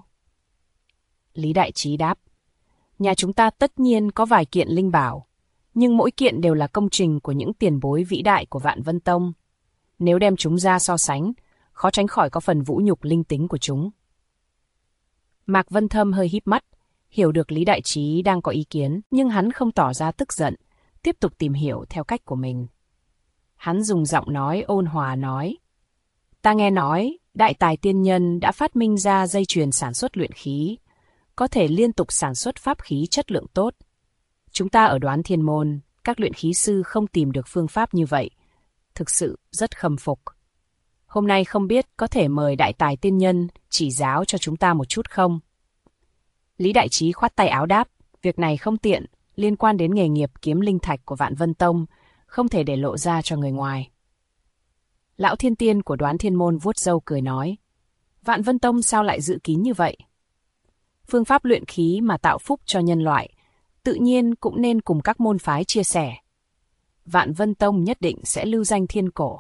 Lý Đại Trí đáp. Nhà chúng ta tất nhiên có vài kiện linh bảo, nhưng mỗi kiện đều là công trình của những tiền bối vĩ đại của Vạn Vân Tông. Nếu đem chúng ra so sánh, khó tránh khỏi có phần vũ nhục linh tính của chúng. Mạc Vân Thâm hơi híp mắt, hiểu được Lý Đại Trí đang có ý kiến, nhưng hắn không tỏ ra tức giận, tiếp tục tìm hiểu theo cách của mình. Hắn dùng giọng nói ôn hòa nói, ta nghe nói, đại tài tiên nhân đã phát minh ra dây chuyền sản xuất luyện khí, có thể liên tục sản xuất pháp khí chất lượng tốt. Chúng ta ở Đoán Thiên Môn, các luyện khí sư không tìm được phương pháp như vậy. Thực sự rất khâm phục. Hôm nay không biết có thể mời đại tài tiên nhân chỉ giáo cho chúng ta một chút không? Lý Đại Trí khoát tay áo đáp, việc này không tiện, liên quan đến nghề nghiệp kiếm linh thạch của Vạn Vân Tông, không thể để lộ ra cho người ngoài. Lão Thiên Tiên của Đoán Thiên Môn vuốt râu cười nói, Vạn Vân Tông sao lại giữ kín như vậy? Phương pháp luyện khí mà tạo phúc cho nhân loại, tự nhiên cũng nên cùng các môn phái chia sẻ. Vạn Vân Tông nhất định sẽ lưu danh thiên cổ.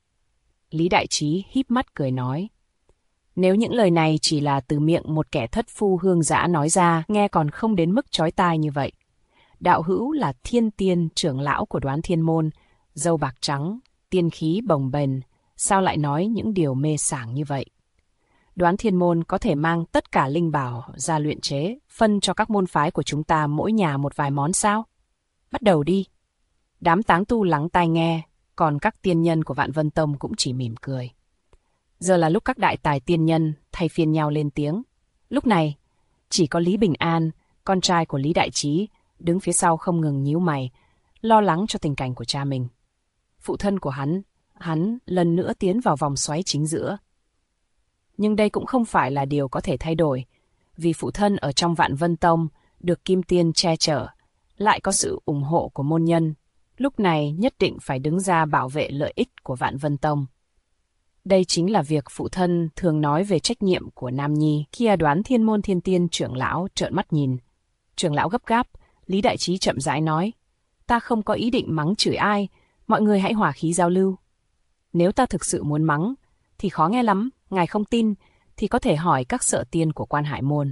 Lý Đại Trí híp mắt cười nói, nếu những lời này chỉ là từ miệng một kẻ thất phu hương dã nói ra, nghe còn không đến mức chói tai như vậy. Đạo hữu là Thiên Tiên trưởng lão của Đoán Thiên Môn, râu bạc trắng, tiên khí bồng bềnh, sao lại nói những điều mê sảng như vậy? Đoán Thiên Môn có thể mang tất cả linh bảo ra luyện chế, phân cho các môn phái của chúng ta mỗi nhà một vài món sao? Bắt đầu đi. Đám táng tu lắng tai nghe, còn các tiên nhân của Vạn Vân Tông cũng chỉ mỉm cười. Giờ là lúc các đại tài tiên nhân thay phiên nhau lên tiếng. Lúc này, chỉ có Lý Bình An, con trai của Lý Đại Trí, đứng phía sau không ngừng nhíu mày, lo lắng cho tình cảnh của cha mình. Phụ thân của hắn lần nữa tiến vào vòng xoáy chính giữa. Nhưng đây cũng không phải là điều có thể thay đổi, vì phụ thân ở trong Vạn Vân Tông được Kim Tiên che chở, lại có sự ủng hộ của môn nhân, lúc này nhất định phải đứng ra bảo vệ lợi ích của Vạn Vân Tông. Đây chính là việc phụ thân thường nói về trách nhiệm của Nam Nhi. Khi Đoán Thiên Môn Thiên Tiên trưởng lão trợn mắt nhìn. Trưởng lão gấp gáp, Lý Đại Trí chậm rãi nói, ta không có ý định mắng chửi ai, mọi người hãy hòa khí giao lưu. Nếu ta thực sự muốn mắng, thì khó nghe lắm, ngài không tin, thì có thể hỏi các sợ tiên của Quan Hải Môn.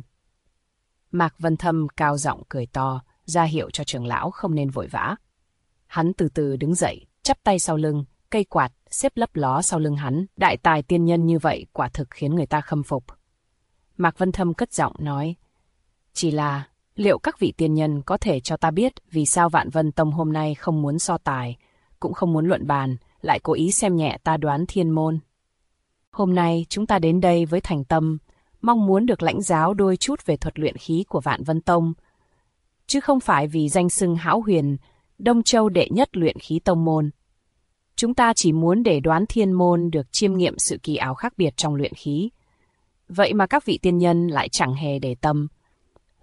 Mạc Vân Thâm cao giọng cười to, ra hiệu cho trưởng lão không nên vội vã. Hắn từ từ đứng dậy, chắp tay sau lưng, cây quạt xếp lấp ló sau lưng hắn. Đại tài tiên nhân như vậy quả thực khiến người ta khâm phục. Mạc Vân Thâm cất giọng nói, chỉ là liệu các vị tiên nhân có thể cho ta biết vì sao Vạn Vân Tông hôm nay không muốn so tài, cũng không muốn luận bàn, lại cố ý xem nhẹ ta Đoán Thiên Môn? Hôm nay chúng ta đến đây với thành tâm, mong muốn được lãnh giáo đôi chút về thuật luyện khí của Vạn Vân Tông, chứ không phải vì danh xưng hão huyền, Đông Châu đệ nhất luyện khí tông môn. Chúng ta chỉ muốn để Đoán Thiên Môn được chiêm nghiệm sự kỳ ảo khác biệt trong luyện khí. Vậy mà các vị tiên nhân lại chẳng hề để tâm,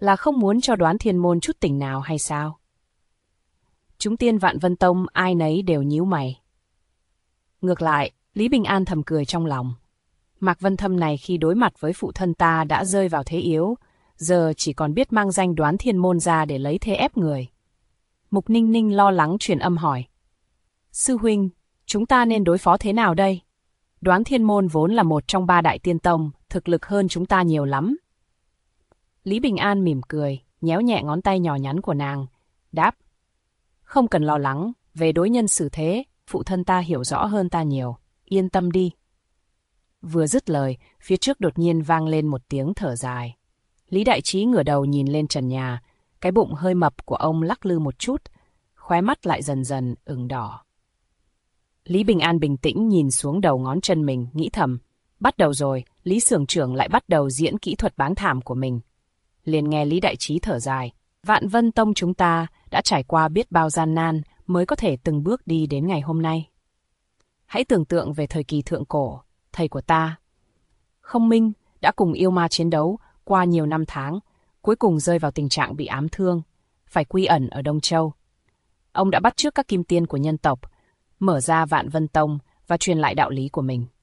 Là không muốn cho Đoán Thiên Môn chút tình nào hay sao? Chúng tiên Vạn Vân Tông ai nấy đều nhíu mày. Ngược lại, Lý Bình An thầm cười trong lòng. Mạc Vân Thâm này khi đối mặt với phụ thân ta đã rơi vào thế yếu, giờ chỉ còn biết mang danh Đoán Thiên Môn ra để lấy thế ép người. Mục Ninh Ninh lo lắng truyền âm hỏi. Sư huynh, chúng ta nên đối phó thế nào đây? Đoán Thiên Môn vốn là một trong 3 đại tiên tông, thực lực hơn chúng ta nhiều lắm. Lý Bình An mỉm cười, nhéo nhẹ ngón tay nhỏ nhắn của nàng, đáp. Không cần lo lắng, về đối nhân xử thế, phụ thân ta hiểu rõ hơn ta nhiều, yên tâm đi. Vừa dứt lời, phía trước đột nhiên vang lên một tiếng thở dài. Lý Đại Trí ngửa đầu nhìn lên trần nhà, cái bụng hơi mập của ông lắc lư một chút, khóe mắt lại dần dần ửng đỏ. Lý Bình An bình tĩnh nhìn xuống đầu ngón chân mình, nghĩ thầm. Bắt đầu rồi, Lý Xưởng trưởng lại bắt đầu diễn kỹ thuật bán thảm của mình. Liền nghe Lý Đại Trí thở dài. Vạn Vân Tông chúng ta đã trải qua biết bao gian nan mới có thể từng bước đi đến ngày hôm nay. Hãy tưởng tượng về thời kỳ thượng cổ, thầy của ta, Không Minh, đã cùng yêu ma chiến đấu qua nhiều năm tháng, cuối cùng rơi vào tình trạng bị ám thương, phải quy ẩn ở Đông Châu. Ông đã bắt chước các kim tiên của nhân tộc, mở ra Vạn Vân Tông và truyền lại đạo lý của mình.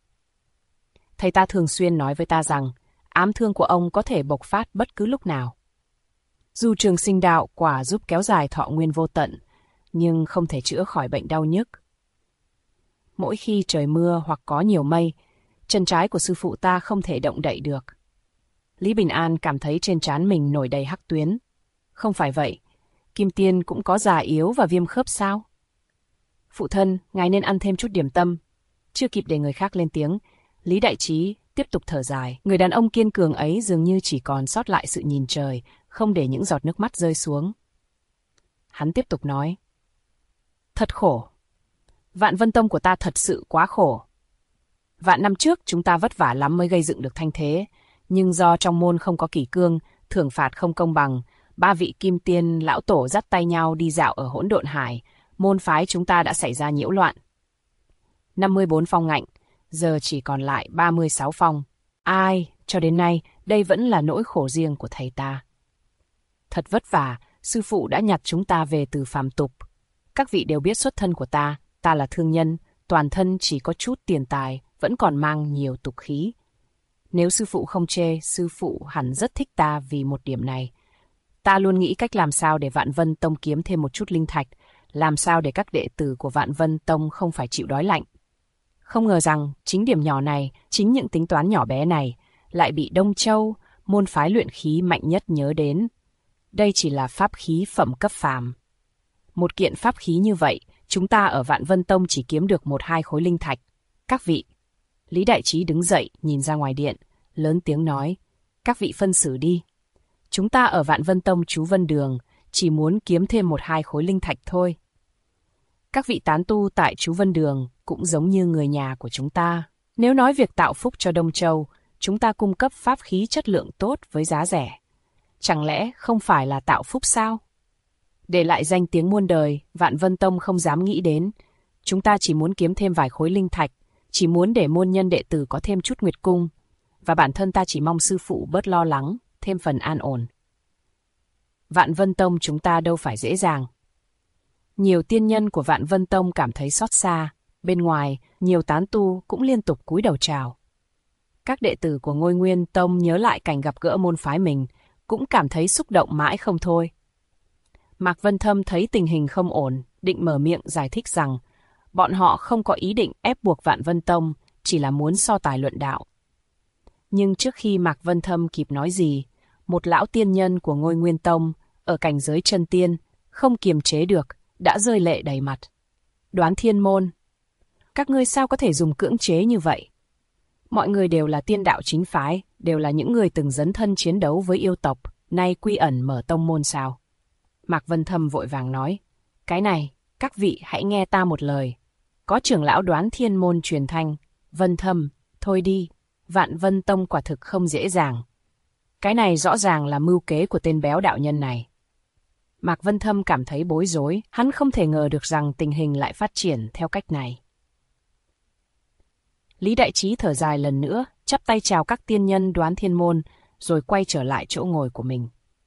Thầy ta thường xuyên nói với ta rằng, ám thương của ông có thể bộc phát bất cứ lúc nào. Dù trường sinh đạo quả giúp kéo dài thọ nguyên vô tận, nhưng không thể chữa khỏi bệnh đau nhức. Mỗi khi trời mưa hoặc có nhiều mây, chân trái của sư phụ ta không thể động đậy được. Lý Bình An cảm thấy trên trán mình nổi đầy hắc tuyến. Không phải vậy, kim tiên cũng có già yếu và viêm khớp sao? Phụ thân, ngài nên ăn thêm chút điểm tâm. Chưa kịp để người khác lên tiếng, Lý Đại Trí tiếp tục thở dài. Người đàn ông kiên cường ấy dường như chỉ còn sót lại sự nhìn trời, không để những giọt nước mắt rơi xuống. Hắn tiếp tục nói. Thật khổ. Vạn Vân Tông của ta thật sự quá khổ. Vạn năm trước chúng ta vất vả lắm mới gây dựng được thanh thế, nhưng do trong môn không có kỷ cương, thưởng phạt không công bằng, 3 vị kim tiên lão tổ dắt tay nhau đi dạo ở Hỗn Độn Hải, môn phái chúng ta đã xảy ra nhiễu loạn. 54 phong ngạnh, giờ chỉ còn lại 36 phong. Ai, cho đến nay, đây vẫn là nỗi khổ riêng của thầy ta. Thật vất vả, sư phụ đã nhặt chúng ta về từ phàm tục. Các vị đều biết xuất thân của ta là thương nhân, toàn thân chỉ có chút tiền tài, vẫn còn mang nhiều tục khí. Nếu sư phụ không chê, sư phụ hẳn rất thích ta vì một điểm này. Ta luôn nghĩ cách làm sao để Vạn Vân Tông kiếm thêm một chút linh thạch, làm sao để các đệ tử của Vạn Vân Tông không phải chịu đói lạnh. Không ngờ rằng chính điểm nhỏ này, chính những tính toán nhỏ bé này, lại bị Đông Châu, môn phái luyện khí mạnh nhất nhớ đến. Đây chỉ là pháp khí phẩm cấp phàm. Một kiện pháp khí như vậy, chúng ta ở Vạn Vân Tông chỉ kiếm được 1-2 khối linh thạch. Các vị. Lý Đại Trí đứng dậy, nhìn ra ngoài điện, lớn tiếng nói. Các vị phân xử đi. Chúng ta ở Vạn Vân Tông chú Vân Đường, chỉ muốn kiếm thêm 1-2 khối linh thạch thôi. Các vị tán tu tại chú Vân Đường cũng giống như người nhà của chúng ta. Nếu nói việc tạo phúc cho Đông Châu, chúng ta cung cấp pháp khí chất lượng tốt với giá rẻ. Chẳng lẽ không phải là tạo phúc sao? Để lại danh tiếng muôn đời, Vạn Vân Tông không dám nghĩ đến. Chúng ta chỉ muốn kiếm thêm vài khối linh thạch, chỉ muốn để môn nhân đệ tử có thêm chút nguyệt cung. Và bản thân ta chỉ mong sư phụ bớt lo lắng, thêm phần an ổn. Vạn Vân Tông chúng ta đâu phải dễ dàng. Nhiều tiên nhân của Vạn Vân Tông cảm thấy xót xa. Bên ngoài, nhiều tán tu cũng liên tục cúi đầu chào. Các đệ tử của Ngôi Nguyên Tông nhớ lại cảnh gặp gỡ môn phái mình, cũng cảm thấy xúc động mãi không thôi. Mạc Vân Thâm thấy tình hình không ổn, định mở miệng giải thích rằng bọn họ không có ý định ép buộc Vạn Vân Tông, chỉ là muốn so tài luận đạo. Nhưng trước khi Mạc Vân Thâm kịp nói gì, một lão tiên nhân của Ngôi Nguyên Tông, ở cảnh giới chân tiên, không kiềm chế được, đã rơi lệ đầy mặt. Đoán Thiên Môn, các ngươi sao có thể dùng cưỡng chế như vậy? Mọi người đều là tiên đạo chính phái, đều là những người từng dấn thân chiến đấu với yêu tộc, nay quy ẩn mở tông môn sao? Mạc Vân Thâm vội vàng nói, cái này, các vị hãy nghe ta một lời. Có trưởng lão Đoán Thiên Môn truyền thanh, Vân Thâm, thôi đi, Vạn Vân Tông quả thực không dễ dàng. Cái này rõ ràng là mưu kế của tên béo đạo nhân này. Mạc Vân Thâm cảm thấy bối rối, hắn không thể ngờ được rằng tình hình lại phát triển theo cách này. Lý Đại Trí thở dài lần nữa, chắp tay chào các tiên nhân Đoán Thiên Môn, rồi quay trở lại chỗ ngồi của mình.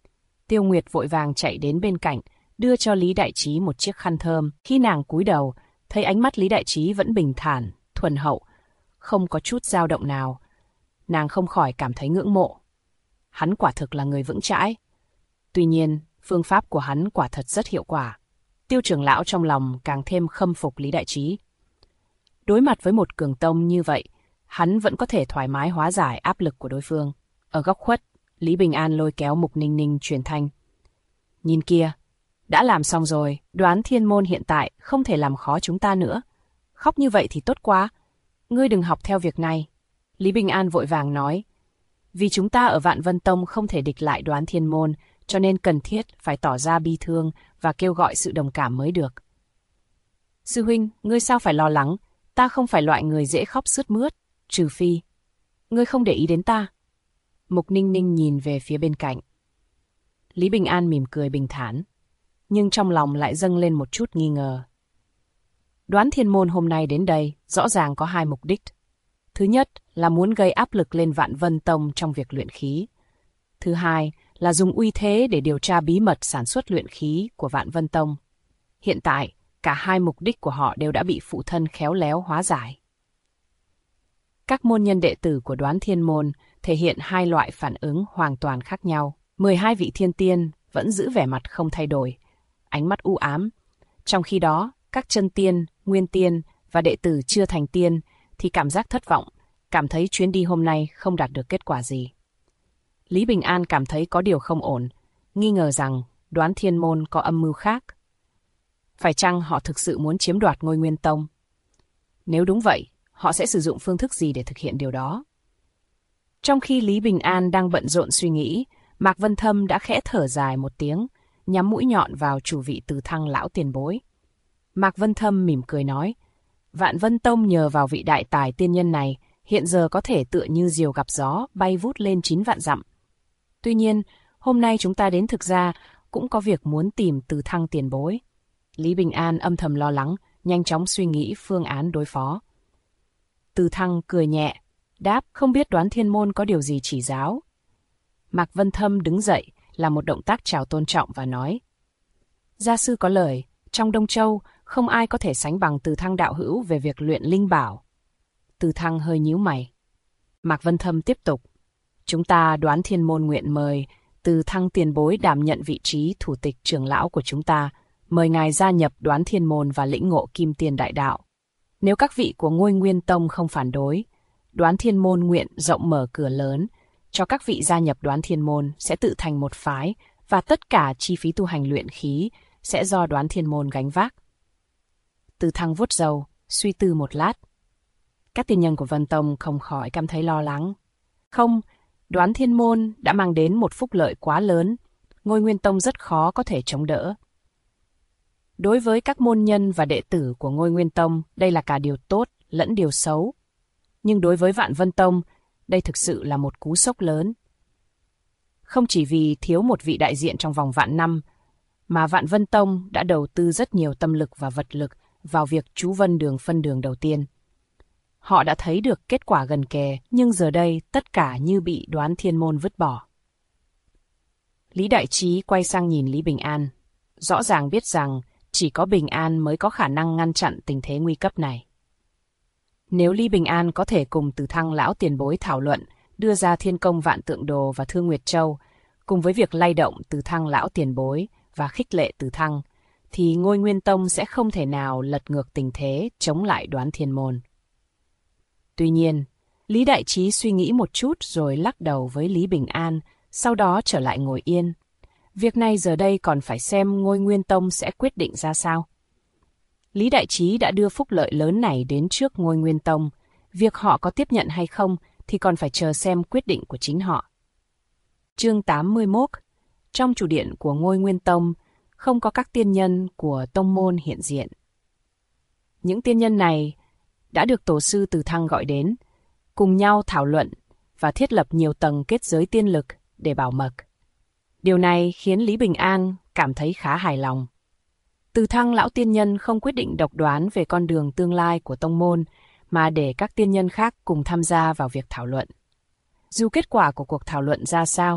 Tiêu Nguyệt vội vàng chạy đến bên cạnh, đưa cho Lý Đại Trí một chiếc khăn thơm. Khi nàng cúi đầu, thấy ánh mắt Lý Đại Trí vẫn bình thản, thuần hậu, không có chút dao động nào. Nàng không khỏi cảm thấy ngưỡng mộ. Hắn quả thực là người vững chãi. Tuy nhiên, phương pháp của hắn quả thật rất hiệu quả. Tiêu trưởng lão trong lòng càng thêm khâm phục Lý Đại Trí. Đối mặt với một cường tông như vậy, hắn vẫn có thể thoải mái hóa giải áp lực của đối phương. Ở góc khuất, Lý Bình An lôi kéo Mục Ninh Ninh truyền thanh. Nhìn kia, đã làm xong rồi, Đoán Thiên Môn hiện tại không thể làm khó chúng ta nữa. Khóc như vậy thì tốt quá, ngươi đừng học theo việc này. Lý Bình An vội vàng nói, vì chúng ta ở Vạn Vân Tông không thể địch lại Đoán Thiên Môn, cho nên cần thiết phải tỏ ra bi thương và kêu gọi sự đồng cảm mới được. Sư huynh, ngươi sao phải lo lắng, ta không phải loại người dễ khóc sướt mướt, trừ phi ngươi không để ý đến ta. Mục Ninh Ninh nhìn về phía bên cạnh. Lý Bình An mỉm cười bình thản, nhưng trong lòng lại dâng lên một chút nghi ngờ. Đoán Thiên Môn hôm nay đến đây rõ ràng có hai mục đích. Thứ nhất là muốn gây áp lực lên Vạn Vân Tông trong việc luyện khí. Thứ hai là dùng uy thế để điều tra bí mật sản xuất luyện khí của Vạn Vân Tông. Hiện tại, cả hai mục đích của họ đều đã bị phụ thân khéo léo hóa giải. Các môn nhân đệ tử của Đoán Thiên Môn thể hiện hai loại phản ứng hoàn toàn khác nhau. 12 vị thiên tiên vẫn giữ vẻ mặt không thay đổi, ánh mắt u ám. Trong khi đó, các chân tiên, nguyên tiên và đệ tử chưa thành tiên thì cảm giác thất vọng, cảm thấy chuyến đi hôm nay không đạt được kết quả gì. Lý Bình An cảm thấy có điều không ổn, nghi ngờ rằng Đoán Thiên Môn có âm mưu khác. Phải chăng họ thực sự muốn chiếm đoạt Ngôi Nguyên Tông? Nếu đúng vậy, họ sẽ sử dụng phương thức gì để thực hiện điều đó? Trong khi Lý Bình An đang bận rộn suy nghĩ, Mạc Vân Thâm đã khẽ thở dài một tiếng, nhắm mũi nhọn vào chủ vị Từ Thăng lão tiền bối. Mạc Vân Thâm mỉm cười nói, Vạn Vân Tông nhờ vào vị đại tài tiên nhân này, hiện giờ có thể tựa như diều gặp gió bay vút lên 9 vạn dặm. Tuy nhiên, hôm nay chúng ta đến thực ra cũng có việc muốn tìm Từ Thăng tiền bối. Lý Bình An âm thầm lo lắng, nhanh chóng suy nghĩ phương án đối phó. Từ Thăng cười nhẹ, đáp không biết Đoán Thiên Môn có điều gì chỉ giáo. Mạc Vân Thâm đứng dậy, làm một động tác chào tôn trọng và nói, gia sư có lời, trong Đông Châu không ai có thể sánh bằng Từ Thăng đạo hữu về việc luyện linh bảo. Từ Thăng hơi nhíu mày. Mạc Vân Thâm tiếp tục, chúng ta Đoán Thiên Môn nguyện mời Từ Thăng tiền bối đảm nhận vị trí thủ tịch trưởng lão của chúng ta, mời ngài gia nhập Đoán Thiên Môn và lĩnh ngộ Kim Tiền đại đạo. Nếu các vị của Ngôi Nguyên Tông không phản đối, Đoán Thiên Môn nguyện rộng mở cửa lớn, cho các vị gia nhập Đoán Thiên Môn sẽ tự thành một phái và tất cả chi phí tu hành luyện khí sẽ do Đoán Thiên Môn gánh vác. Từ Thăng vuốt râu, suy tư một lát. Các tiên nhân của Vân Tông không khỏi cảm thấy lo lắng. Không, Đoán Thiên Môn đã mang đến một phúc lợi quá lớn, Ngôi Nguyên Tông rất khó có thể chống đỡ. Đối với các môn nhân và đệ tử của Ngôi Nguyên Tông, đây là cả điều tốt lẫn điều xấu. Nhưng đối với Vạn Vân Tông, đây thực sự là một cú sốc lớn. Không chỉ vì thiếu một vị đại diện trong vòng vạn năm, mà Vạn Vân Tông đã đầu tư rất nhiều tâm lực và vật lực vào việc trú vân đường phân đường đầu tiên. Họ đã thấy được kết quả gần kề, nhưng giờ đây tất cả như bị Đoán Thiên Môn vứt bỏ. Lý Đại Trí quay sang nhìn Lý Bình An, rõ ràng biết rằng chỉ có Bình An mới có khả năng ngăn chặn tình thế nguy cấp này. Nếu Lý Bình An có thể cùng Từ Thăng lão tiền bối thảo luận, đưa ra Thiên Công Vạn Tượng Đồ và Thương Nguyệt Châu, cùng với việc lay động Từ Thăng lão tiền bối và khích lệ Từ Thăng, thì Ngôi Nguyên Tông sẽ không thể nào lật ngược tình thế chống lại Đoán Thiên Môn. Tuy nhiên, Lý Đại Trí suy nghĩ một chút rồi lắc đầu với Lý Bình An, sau đó trở lại ngồi yên. Việc này giờ đây còn phải xem Ngôi Nguyên Tông sẽ quyết định ra sao. Lý Đại Trí đã đưa phúc lợi lớn này đến trước Ngôi Nguyên Tông. Việc họ có tiếp nhận hay không thì còn phải chờ xem quyết định của chính họ. Chương 81. Trong chủ điện của Ngôi Nguyên Tông, không có các tiên nhân của tông môn hiện diện. Những tiên nhân này đã được tổ sư Từ Thăng gọi đến, cùng nhau thảo luận và thiết lập nhiều tầng kết giới tiên lực để bảo mật. Điều này khiến Lý Bình An cảm thấy khá hài lòng. Từ Thăng lão tiên nhân không quyết định độc đoán về con đường tương lai của tông môn, mà để các tiên nhân khác cùng tham gia vào việc thảo luận. Dù kết quả của cuộc thảo luận ra sao,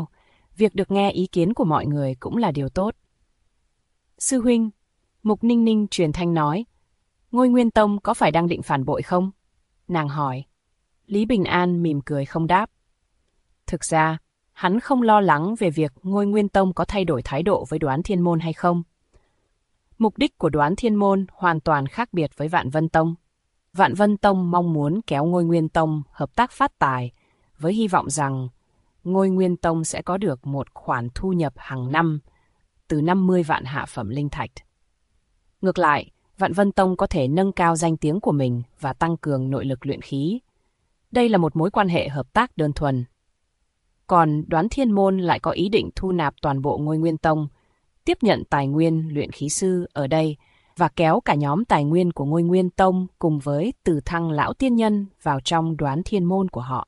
việc được nghe ý kiến của mọi người cũng là điều tốt. Sư huynh, Mục Ninh Ninh truyền thanh nói, Ngôi Nguyên Tông có phải đang định phản bội không? Nàng hỏi. Lý Bình An mỉm cười không đáp. Thực ra, hắn không lo lắng về việc Ngôi Nguyên Tông có thay đổi thái độ với Đoán Thiên Môn hay không. Mục đích của Đoán Thiên Môn hoàn toàn khác biệt với Vạn Vân Tông. Vạn Vân Tông mong muốn kéo Ngôi Nguyên Tông hợp tác phát tài, với hy vọng rằng Ngôi Nguyên Tông sẽ có được một khoản thu nhập hàng năm từ 50 vạn hạ phẩm linh thạch. Ngược lại, Vạn Vân Tông có thể nâng cao danh tiếng của mình và tăng cường nội lực luyện khí. Đây là một mối quan hệ hợp tác đơn thuần. Còn Đoán Thiên Môn lại có ý định thu nạp toàn bộ Ngôi Nguyên Tông, tiếp nhận tài nguyên luyện khí sư ở đây và kéo cả nhóm tài nguyên của Ngôi Nguyên Tông cùng với Từ Thăng Lão Tiên Nhân vào trong Đoán Thiên Môn của họ.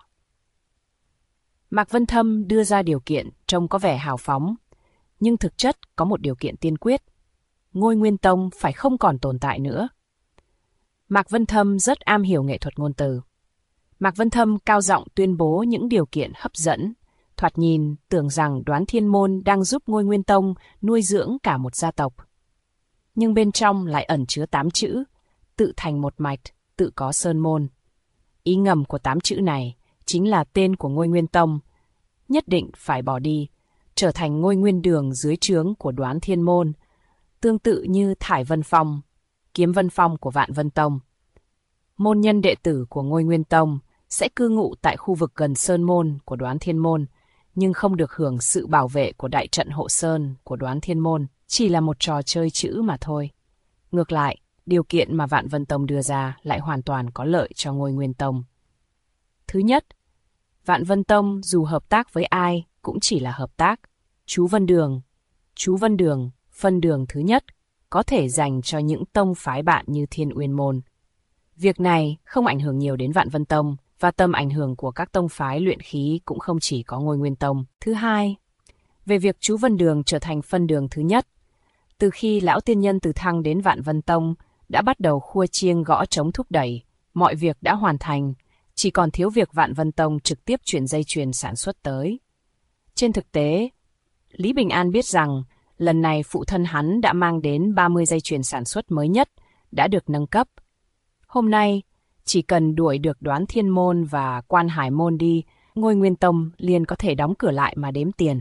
Mạc Vân Thâm đưa ra điều kiện trông có vẻ hào phóng, nhưng thực chất có một điều kiện tiên quyết. Ngôi Nguyên Tông phải không còn tồn tại nữa. Mạc Vân Thâm rất am hiểu nghệ thuật ngôn từ. Mạc Vân Thâm cao giọng tuyên bố những điều kiện hấp dẫn, thoạt nhìn tưởng rằng Đoán Thiên Môn đang giúp Ngôi Nguyên Tông nuôi dưỡng cả một gia tộc. Nhưng bên trong lại ẩn chứa 8 chữ, tự thành một mạch, tự có sơn môn. Ý ngầm của 8 chữ này chính là tên của Ngôi Nguyên Tông, nhất định phải bỏ đi, trở thành Ngôi Nguyên Đường dưới trướng của Đoán Thiên Môn, tương tự như Thải Vân Phong, Kiếm Vân Phong của Vạn Vân Tông. Môn nhân đệ tử của Ngôi Nguyên Tông sẽ cư ngụ tại khu vực gần Sơn Môn của Đoán Thiên Môn, nhưng không được hưởng sự bảo vệ của đại trận hộ Sơn của Đoán Thiên Môn, chỉ là một trò chơi chữ mà thôi. Ngược lại, điều kiện mà Vạn Vân Tông đưa ra lại hoàn toàn có lợi cho Ngôi Nguyên Tông. Thứ nhất, Vạn Vân Tông dù hợp tác với ai cũng chỉ là hợp tác. Chú Vân Đường, phân đường thứ nhất, có thể dành cho những tông phái bạn như Thiên Uyên Môn. Việc này không ảnh hưởng nhiều đến Vạn Vân Tông, và tầm ảnh hưởng của các tông phái luyện khí cũng không chỉ có Ngôi Nguyên Tông. Thứ hai, về việc chú Vân Đường trở thành phân đường thứ nhất, từ khi Lão Tiên Nhân Từ Thăng đến Vạn Vân Tông, đã bắt đầu khua chiêng gõ trống thúc đẩy, mọi việc đã hoàn thành, chỉ còn thiếu việc Vạn Vân Tông trực tiếp chuyển dây chuyền sản xuất tới. Trên thực tế, Lý Bình An biết rằng lần này phụ thân hắn đã mang đến 30 dây chuyền sản xuất mới nhất, đã được nâng cấp. Hôm nay, chỉ cần đuổi được Đoán Thiên Môn và Quan Hải Môn đi, Ngôi Nguyên Tông liền có thể đóng cửa lại mà đếm tiền.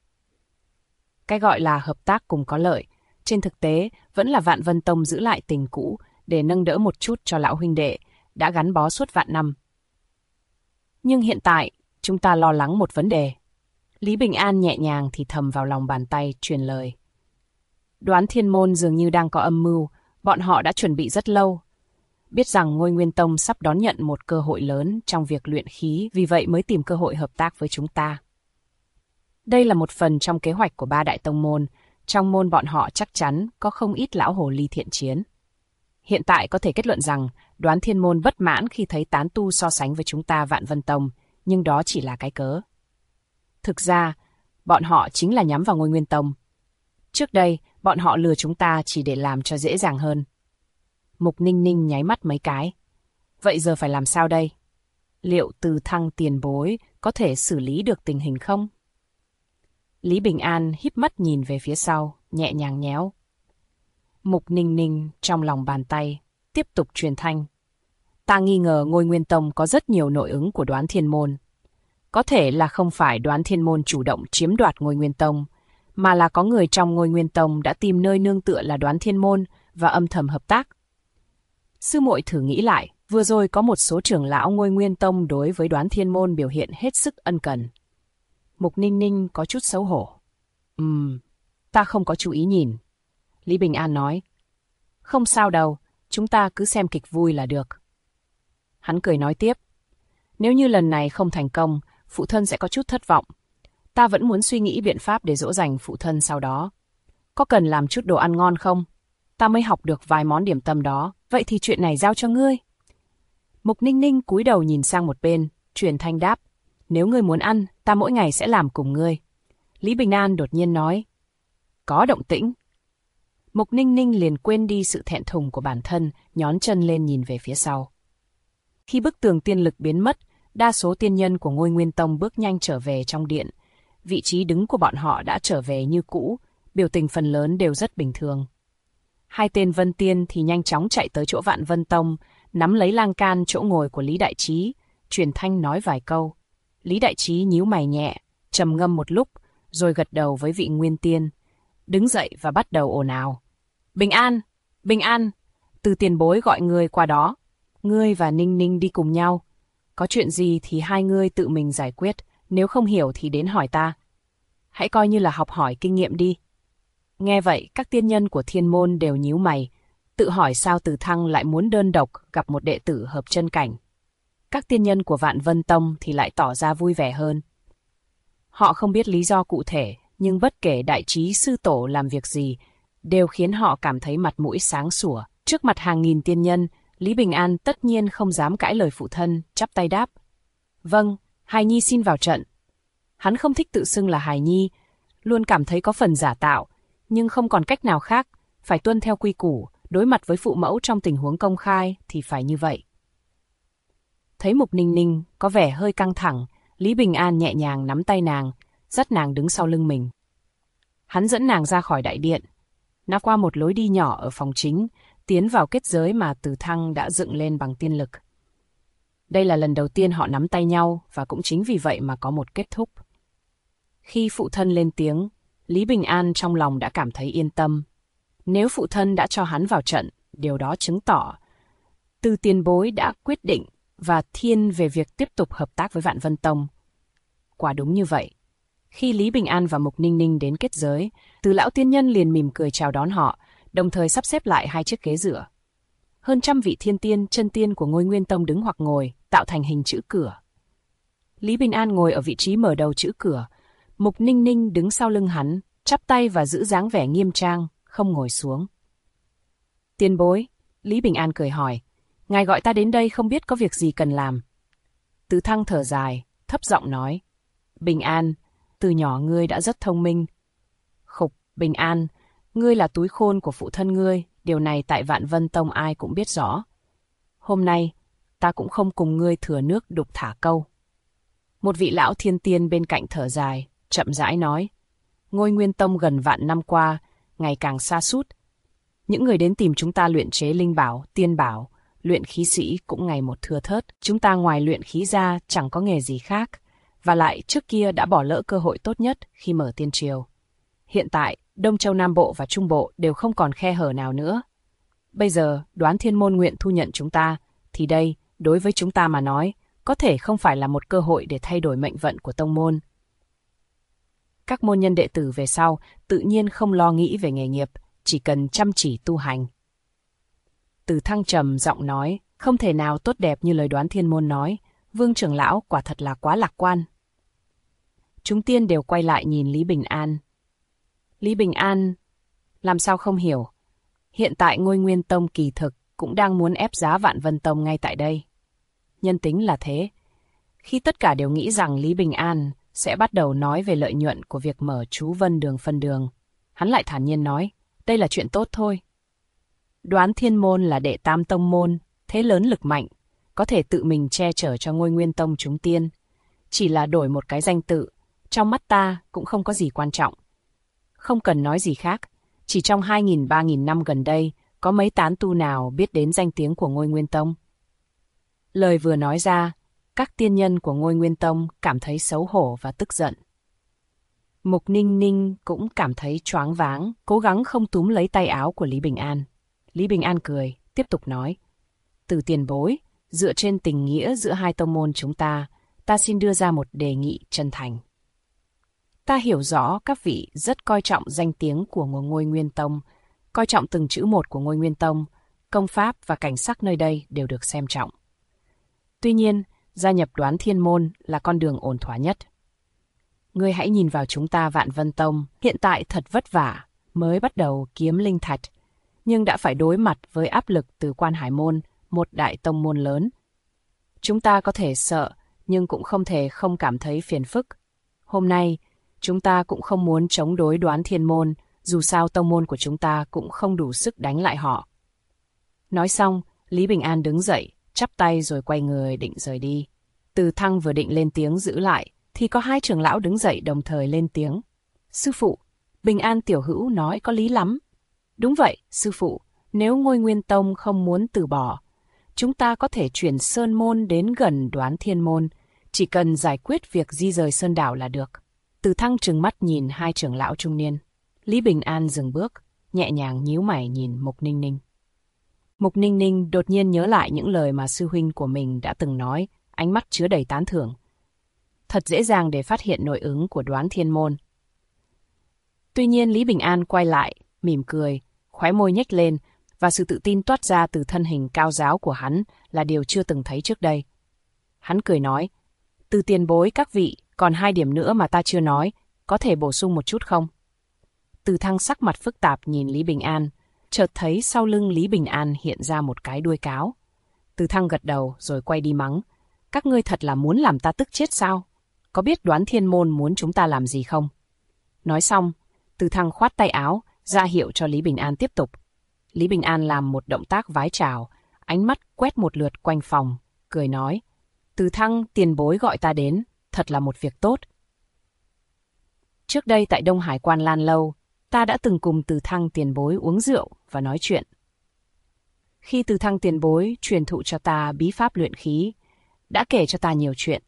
Cái gọi là hợp tác cùng có lợi, trên thực tế vẫn là Vạn Vân Tông giữ lại tình cũ để nâng đỡ một chút cho lão huynh đệ đã gắn bó suốt vạn năm. Nhưng hiện tại, chúng ta lo lắng một vấn đề. Lý Bình An nhẹ nhàng thì thầm vào lòng bàn tay truyền lời. Đoán Thiên Môn dường như đang có âm mưu, bọn họ đã chuẩn bị rất lâu. Biết rằng Ngôi Nguyên Tông sắp đón nhận một cơ hội lớn trong việc luyện khí, vì vậy mới tìm cơ hội hợp tác với chúng ta. Đây là một phần trong kế hoạch của 3 đại tông môn, trong môn bọn họ chắc chắn có không ít lão hồ ly thiện chiến. Hiện tại có thể kết luận rằng Đoán Thiên Môn bất mãn khi thấy tán tu so sánh với chúng ta Vạn Vân Tông, nhưng đó chỉ là cái cớ. Thực ra, bọn họ chính là nhắm vào Ngôi Nguyên Tông. Trước đây, bọn họ lừa chúng ta chỉ để làm cho dễ dàng hơn. Mục Ninh Ninh nháy mắt mấy cái. Vậy giờ phải làm sao đây? Liệu Từ Thăng tiền bối có thể xử lý được tình hình không? Lý Bình An híp mắt nhìn về phía sau, nhẹ nhàng nhéo. Mục Ninh Ninh trong lòng bàn tay, tiếp tục truyền thanh. Ta nghi ngờ Ngôi Nguyên Tông có rất nhiều nội ứng của Đoán Thiên Môn. Có thể là không phải Đoán Thiên Môn chủ động chiếm đoạt Ngôi Nguyên Tông, mà là có người trong Ngôi Nguyên Tông đã tìm nơi nương tựa là Đoán Thiên Môn và âm thầm hợp tác. Sư muội thử nghĩ lại, vừa rồi có một số trưởng lão Ngôi Nguyên Tông đối với Đoán Thiên Môn biểu hiện hết sức ân cần. Mục Ninh Ninh có chút xấu hổ. Ta không có chú ý nhìn. Lý Bình An nói. Không sao đâu, chúng ta cứ xem kịch vui là được. Hắn cười nói tiếp. Nếu như lần này không thành công, phụ thân sẽ có chút thất vọng. Ta vẫn muốn suy nghĩ biện pháp để dỗ dành phụ thân sau đó. Có cần làm chút đồ ăn ngon không? Ta mới học được vài món điểm tâm đó, vậy thì chuyện này giao cho ngươi. Mục Ninh Ninh cúi đầu nhìn sang một bên, truyền thanh đáp. Nếu ngươi muốn ăn, ta mỗi ngày sẽ làm cùng ngươi. Lý Bình An đột nhiên nói. Có động tĩnh. Mục Ninh Ninh liền quên đi sự thẹn thùng của bản thân, nhón chân lên nhìn về phía sau. Khi bức tường tiên lực biến mất, đa số tiên nhân của Ngôi Nguyên Tông bước nhanh trở về trong điện. vị trí đứng của bọn họ đã trở về như cũ, biểu tình phần lớn đều rất bình thường. Hai tên Vân Tiên thì nhanh chóng chạy tới chỗ Vạn Vân Tông, nắm lấy lan can chỗ ngồi của Lý Đại Trí, truyền thanh nói vài câu. Lý Đại Trí nhíu mày nhẹ, trầm ngâm một lúc, rồi gật đầu với vị Nguyên Tiên, đứng dậy và bắt đầu ồn ào. Bình an, bình an, Từ tiền bối gọi ngươi qua đó. Ngươi và Ninh Ninh đi cùng nhau. Có chuyện gì thì hai ngươi tự mình giải quyết, nếu không hiểu thì đến hỏi ta. Hãy coi như là học hỏi kinh nghiệm đi. Nghe vậy, các tiên nhân của Thiên Môn đều nhíu mày, tự hỏi sao Từ Thăng lại muốn đơn độc gặp một đệ tử hợp chân cảnh. Các tiên nhân của Vạn Vân Tông thì lại tỏ ra vui vẻ hơn. Họ không biết lý do cụ thể, nhưng bất kể Đại Trí sư tổ làm việc gì, đều khiến họ cảm thấy mặt mũi sáng sủa. Trước mặt hàng nghìn tiên nhân, Lý Bình An tất nhiên không dám cãi lời phụ thân, chắp tay đáp. Vâng, hài nhi xin vào trận. Hắn không thích tự xưng là hài nhi, luôn cảm thấy có phần giả tạo, nhưng không còn cách nào khác, phải tuân theo quy củ, đối mặt với phụ mẫu trong tình huống công khai thì phải như vậy. Thấy Mục Ninh Ninh có vẻ hơi căng thẳng, Lý Bình An nhẹ nhàng nắm tay nàng, dắt nàng đứng sau lưng mình. Hắn dẫn nàng ra khỏi đại điện, nó qua một lối đi nhỏ ở phòng chính, tiến vào kết giới mà Từ Thăng đã dựng lên bằng tiên lực. Đây là lần đầu tiên họ nắm tay nhau và cũng chính vì vậy mà có một kết thúc. Khi phụ thân lên tiếng, Lý Bình An trong lòng đã cảm thấy yên tâm. Nếu phụ thân đã cho hắn vào trận, điều đó chứng tỏ Từ tiền bối đã quyết định và thiên về việc tiếp tục hợp tác với Vạn Vân Tông. Quả đúng như vậy. Khi Lý Bình An và Mục Ninh Ninh đến kết giới, Từ lão tiên nhân liền mỉm cười chào đón họ, đồng thời sắp xếp lại hai chiếc ghế dựa. Hơn trăm vị thiên tiên, chân tiên của Ngôi Nguyên Tông đứng hoặc ngồi, tạo thành hình chữ cửa. Lý Bình An ngồi ở vị trí mở đầu chữ cửa, Mục Ninh Ninh đứng sau lưng hắn, chắp tay và giữ dáng vẻ nghiêm trang, không ngồi xuống. Tiền bối, Lý Bình An cười hỏi, ngài gọi ta đến đây không biết có việc gì cần làm. Từ Thăng thở dài, thấp giọng nói, Bình An, từ nhỏ ngươi đã rất thông minh. Khục, Bình An, ngươi là túi khôn của phụ thân ngươi, điều này tại Vạn Vân Tông ai cũng biết rõ. Hôm nay, ta cũng không cùng ngươi thừa nước đục thả câu. Một vị lão thiên tiên bên cạnh thở dài, chậm rãi nói, Ngôi Nguyên Tông gần vạn năm qua, ngày càng sa sút. Những người đến tìm chúng ta luyện chế linh bảo, tiên bảo, luyện khí sĩ cũng ngày một thưa thớt. Chúng ta ngoài luyện khí ra chẳng có nghề gì khác, và lại trước kia đã bỏ lỡ cơ hội tốt nhất khi mở tiên triều. Hiện tại, Đông Châu Nam Bộ và Trung Bộ đều không còn khe hở nào nữa. Bây giờ, Đoán Thiên Môn nguyện thu nhận chúng ta, thì đây, đối với chúng ta mà nói, có thể không phải là một cơ hội để thay đổi mệnh vận của tông môn. Các môn nhân đệ tử về sau tự nhiên không lo nghĩ về nghề nghiệp, chỉ cần chăm chỉ tu hành. Từ Thăng trầm giọng nói, không thể nào tốt đẹp như lời Đoán Thiên Môn nói, Vương trưởng lão quả thật là quá lạc quan. Chúng tiên đều quay lại nhìn Lý Bình An. Lý Bình An, làm sao không hiểu? Hiện tại Ngôi Nguyên Tông kỳ thực cũng đang muốn ép giá Vạn Vân Tông ngay tại đây. Nhân tính là thế. Khi tất cả đều nghĩ rằng Lý Bình An sẽ bắt đầu nói về lợi nhuận của việc mở chú Vân Đường phân đường, hắn lại thản nhiên nói, đây là chuyện tốt thôi. Đoán Thiên Môn là đệ tam tông môn, thế lớn lực mạnh, có thể tự mình che chở cho Ngôi Nguyên Tông chúng tiên. Chỉ là đổi một cái danh tự, trong mắt ta cũng không có gì quan trọng. Không cần nói gì khác, chỉ trong 2.000-3.000 năm gần đây, có mấy tán tu nào biết đến danh tiếng của Ngôi Nguyên Tông. Lời vừa nói ra, các tiên nhân của Ngôi Nguyên Tông cảm thấy xấu hổ và tức giận. Mục Ninh Ninh cũng cảm thấy choáng váng, cố gắng không túm lấy tay áo của Lý Bình An. Lý Bình An cười, tiếp tục nói, Từ tiền bối, dựa trên tình nghĩa giữa hai tông môn chúng ta xin đưa ra một đề nghị chân thành. Ta hiểu rõ các vị rất coi trọng danh tiếng của Ngôi Nguyên Tông, coi trọng từng chữ một của Ngôi Nguyên Tông, công pháp và cảnh sắc nơi đây đều được xem trọng. Tuy nhiên, gia nhập Đoán Thiên Môn là con đường ổn thỏa nhất. Ngươi hãy nhìn vào chúng ta Vạn Vân Tông, hiện tại thật vất vả, mới bắt đầu kiếm linh thạch, nhưng đã phải đối mặt với áp lực từ Quan Hải Môn, một đại tông môn lớn. Chúng ta có thể sợ, nhưng cũng không thể không cảm thấy phiền phức. Hôm nay, chúng ta cũng không muốn chống đối Đoán Thiên Môn, dù sao tông môn của chúng ta cũng không đủ sức đánh lại họ. Nói xong, Lý Bình An đứng dậy, chắp tay rồi quay người định rời đi. Từ Thăng vừa định lên tiếng giữ lại, thì có hai trưởng lão đứng dậy đồng thời lên tiếng. Sư phụ, Bình An tiểu hữu nói có lý lắm. Đúng vậy, sư phụ, nếu Ngôi Nguyên Tông không muốn từ bỏ, chúng ta có thể chuyển Sơn Môn đến gần Đoán Thiên Môn, chỉ cần giải quyết việc di rời Sơn Đảo là được. Từ Thăng trừng mắt nhìn hai trưởng lão trung niên. Lý Bình An dừng bước, nhẹ nhàng nhíu mày nhìn Mục Ninh Ninh. Mục Ninh Ninh đột nhiên nhớ lại những lời mà sư huynh của mình đã từng nói, ánh mắt chứa đầy tán thưởng. Thật dễ dàng để phát hiện nội ứng của Đoán Thiên Môn. Tuy nhiên Lý Bình An quay lại, mỉm cười, khóe môi nhếch lên, và sự tự tin toát ra từ thân hình cao ráo của hắn là điều chưa từng thấy trước đây. Hắn cười nói, Từ tiền bối các vị, còn 2 điểm nữa mà ta chưa nói, có thể bổ sung một chút không? Từ Thăng sắc mặt phức tạp nhìn Lý Bình An, chợt thấy sau lưng Lý Bình An hiện ra một cái đuôi cáo. Từ Thăng gật đầu rồi quay đi mắng, các ngươi thật là muốn làm ta tức chết sao? Có biết Đoán Thiên Môn muốn chúng ta làm gì không? Nói xong, Từ Thăng khoát tay áo, ra hiệu cho Lý Bình An tiếp tục. Lý Bình An làm một động tác vái chào, ánh mắt quét một lượt quanh phòng, cười nói, Từ Thăng tiền bối gọi ta đến, thật là một việc tốt. Trước đây tại Đông Hải Quan Lan Lâu, ta đã từng cùng Từ Thăng tiền bối uống rượu và nói chuyện. Khi Từ Thăng tiền bối truyền thụ cho ta bí pháp luyện khí, đã kể cho ta nhiều chuyện.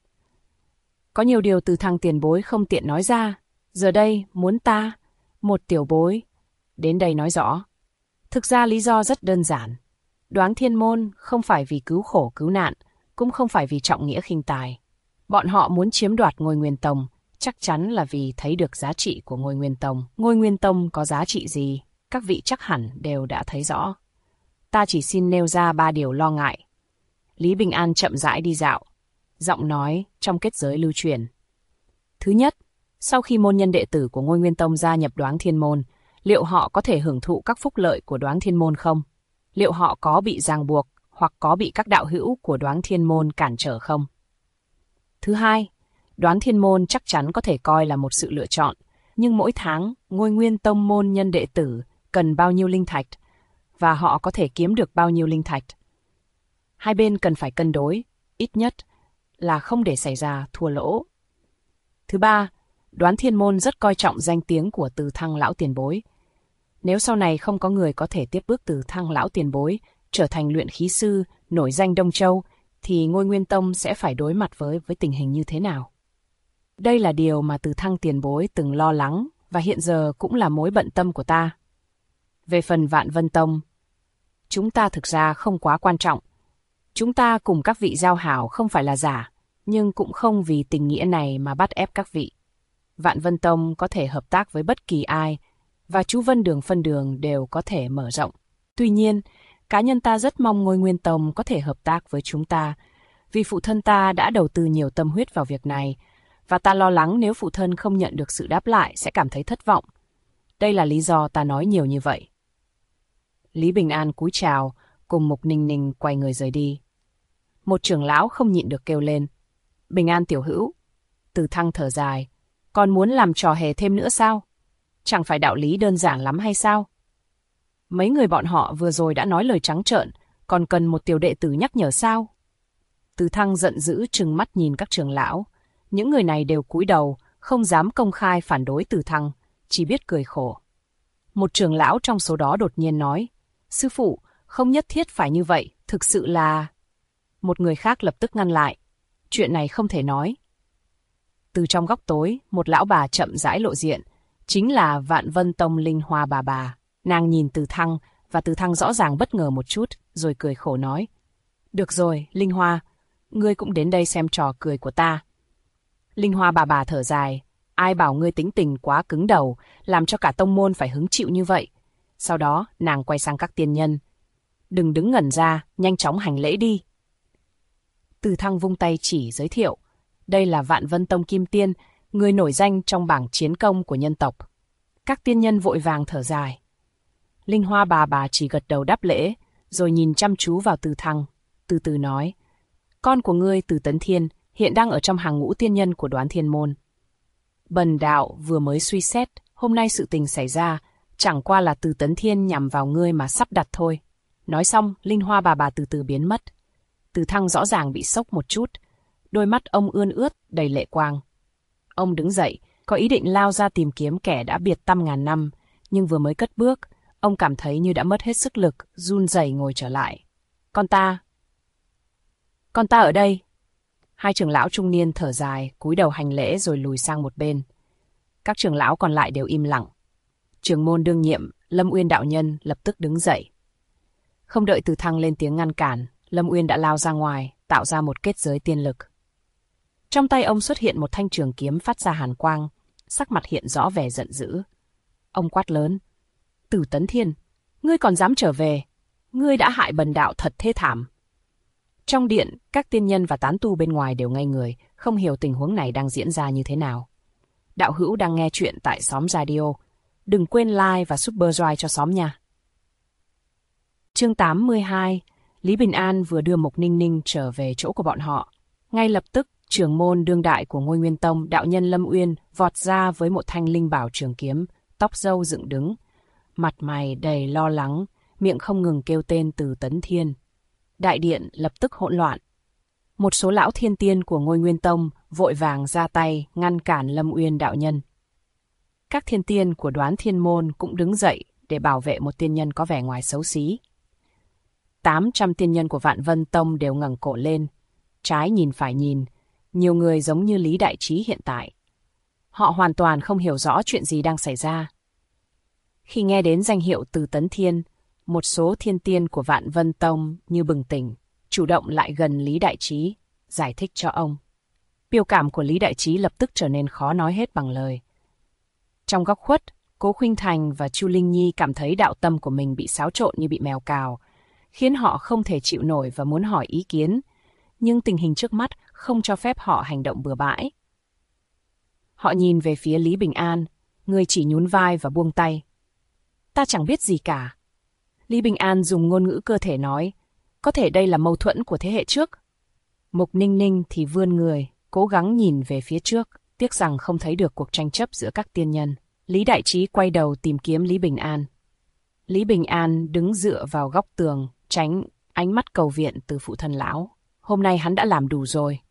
Có nhiều điều Từ Thăng tiền bối không tiện nói ra, giờ đây muốn ta, một tiểu bối, đến đây nói rõ. Thực ra lý do rất đơn giản. Đoán Thiên Môn không phải vì cứu khổ cứu nạn, cũng không phải vì trọng nghĩa khinh tài. Bọn họ muốn chiếm đoạt Ngôi Nguyên Tông, chắc chắn là vì thấy được giá trị của Ngôi Nguyên Tông. Ngôi Nguyên Tông có giá trị gì, các vị chắc hẳn đều đã thấy rõ. Ta chỉ xin nêu ra 3 điều lo ngại. Lý Bình An chậm rãi đi dạo, giọng nói trong kết giới lưu truyền. Thứ nhất, sau khi môn nhân đệ tử của Ngôi Nguyên Tông gia nhập Đoán Thiên Môn, liệu họ có thể hưởng thụ các phúc lợi của Đoán Thiên Môn không? Liệu họ có bị ràng buộc hoặc có bị các đạo hữu của Đoán Thiên Môn cản trở không? Thứ hai, Đoán Thiên Môn chắc chắn có thể coi là một sự lựa chọn, nhưng mỗi tháng Ngôi Nguyên Tông môn nhân đệ tử cần bao nhiêu linh thạch và họ có thể kiếm được bao nhiêu linh thạch. Hai bên cần phải cân đối, ít nhất là không để xảy ra thua lỗ. Thứ ba, Đoán Thiên Môn rất coi trọng danh tiếng của Từ Thăng lão tiền bối. Nếu sau này không có người có thể tiếp bước Từ Thăng lão tiền bối, trở thành luyện khí sư, nổi danh Đông Châu, thì Ngôi Nguyên Tông sẽ phải đối mặt với tình hình như thế nào? Đây là điều mà Từ Thăng tiền bối từng lo lắng và hiện giờ cũng là mối bận tâm của ta. Về phần Vạn Vân Tông, chúng ta thực ra không quá quan trọng. Chúng ta cùng các vị giao hảo không phải là giả, nhưng cũng không vì tình nghĩa này mà bắt ép các vị. Vạn Vân Tông có thể hợp tác với bất kỳ ai, và chú Vân Đường phân đường đều có thể mở rộng. Tuy nhiên, cá nhân ta rất mong Ngôi Nguyên Tông có thể hợp tác với chúng ta, vì phụ thân ta đã đầu tư nhiều tâm huyết vào việc này, và ta lo lắng nếu phụ thân không nhận được sự đáp lại sẽ cảm thấy thất vọng. Đây là lý do ta nói nhiều như vậy. Lý Bình An cúi chào, cùng Mục Ninh Ninh quay người rời đi. Một trưởng lão không nhịn được kêu lên, Bình An tiểu hữu. Từ Thăng thở dài, còn muốn làm trò hề thêm nữa sao? Chẳng phải đạo lý đơn giản lắm hay sao? Mấy người bọn họ vừa rồi đã nói lời trắng trợn, còn cần một tiểu đệ tử nhắc nhở sao? Từ Thăng giận dữ trừng mắt nhìn các trưởng lão. Những người này đều cúi đầu, không dám công khai phản đối Từ Thăng, chỉ biết cười khổ. Một trưởng lão trong số đó đột nhiên nói, sư phụ, không nhất thiết phải như vậy, thực sự là... Một người khác lập tức ngăn lại, chuyện này không thể nói. Từ trong góc tối, một lão bà chậm rãi lộ diện, chính là Vạn Vân Tông Linh Hoa bà. Nàng nhìn Từ Thăng, và Từ Thăng rõ ràng bất ngờ một chút, rồi cười khổ nói, được rồi, Linh Hoa, ngươi cũng đến đây xem trò cười của ta. Linh Hoa bà thở dài, ai bảo ngươi tính tình quá cứng đầu, làm cho cả tông môn phải hứng chịu như vậy. Sau đó, nàng quay sang các tiên nhân. Đừng đứng ngẩn ra, nhanh chóng hành lễ đi. Từ Thăng vung tay chỉ giới thiệu, đây là Vạn Vân Tông Kim Tiên, người nổi danh trong bảng chiến công của nhân tộc. Các tiên nhân vội vàng thở dài. Linh Hoa bà chỉ gật đầu đáp lễ, rồi nhìn chăm chú vào Từ Thăng, từ từ nói, con của ngươi Từ Tấn Thiên hiện đang ở trong hàng ngũ tiên nhân của Đoán Thiên Môn. Bần đạo vừa mới suy xét, hôm nay sự tình xảy ra, chẳng qua là Từ Tấn Thiên nhằm vào ngươi mà sắp đặt thôi. Nói xong, Linh Hoa bà từ từ biến mất. Từ Thăng rõ ràng bị sốc một chút. đôi mắt ông ươn ướt, đầy lệ quang. Ông đứng dậy, có ý định lao ra tìm kiếm kẻ đã biệt tăm ngàn năm, nhưng vừa mới cất bước, ông cảm thấy như đã mất hết sức lực, run rẩy ngồi trở lại. Con ta ở đây. Hai trưởng lão trung niên thở dài, cúi đầu hành lễ rồi lùi sang một bên. Các trưởng lão còn lại đều im lặng. Trưởng môn đương nhiệm, Lâm Uyên đạo nhân lập tức đứng dậy. Không đợi Từ Thăng lên tiếng ngăn cản, Lâm Uyên đã lao ra ngoài, tạo ra một kết giới tiên lực. Trong tay ông xuất hiện một thanh trường kiếm phát ra hàn quang, sắc mặt hiện rõ vẻ giận dữ. Ông quát lớn: Tử Tấn Thiên, ngươi còn dám trở về? Ngươi đã hại bần đạo thật thê thảm. Trong điện, các tiên nhân và tán tu bên ngoài đều ngây người, không hiểu tình huống này đang diễn ra như thế nào. Đạo hữu đang nghe chuyện tại xóm Radio. Đừng quên like và subscribe cho xóm nha. Chương 82. Lý Bình An vừa đưa Mục Ninh Ninh trở về chỗ của bọn họ. Ngay lập tức, trưởng môn đương đại của Ngôi Nguyên Tông, đạo nhân Lâm Uyên, vọt ra với một thanh linh bảo trường kiếm, tóc râu dựng đứng. Mặt mày đầy lo lắng, miệng không ngừng kêu tên Từ Tấn Thiên. Đại điện lập tức hỗn loạn. Một số lão thiên tiên của Ngôi Nguyên Tông vội vàng ra tay ngăn cản Lâm Uyên đạo nhân. Các thiên tiên của Đoán Thiên Môn cũng đứng dậy để bảo vệ một tiên nhân có vẻ ngoài xấu xí. 800 tiên nhân của Vạn Vân Tông đều ngẩng cổ lên, trái nhìn phải nhìn, nhiều người giống như Lý Đại Trí hiện tại. Họ hoàn toàn không hiểu rõ chuyện gì đang xảy ra. Khi nghe đến danh hiệu Từ Tấn Thiên, một số thiên tiên của Vạn Vân Tông như bừng tỉnh, chủ động lại gần Lý Đại Trí, giải thích cho ông. Biểu cảm của Lý Đại Trí lập tức trở nên khó nói hết bằng lời. Trong góc khuất, Cố Khuynh Thành và Chu Linh Nhi cảm thấy đạo tâm của mình bị xáo trộn như bị mèo cào, khiến họ không thể chịu nổi và muốn hỏi ý kiến, nhưng tình hình trước mắt không cho phép họ hành động bừa bãi. Họ nhìn về phía Lý Bình An, người chỉ nhún vai và buông tay. Ta chẳng biết gì cả. Lý Bình An dùng ngôn ngữ cơ thể nói, có thể đây là mâu thuẫn của thế hệ trước. Mục Ninh Ninh thì vươn người, cố gắng nhìn về phía trước, tiếc rằng không thấy được cuộc tranh chấp giữa các tiên nhân. Lý Đại Trí quay đầu tìm kiếm Lý Bình An. Lý Bình An đứng dựa vào góc tường, tránh ánh mắt cầu viện từ phụ thân lão. Hôm nay hắn đã làm đủ rồi.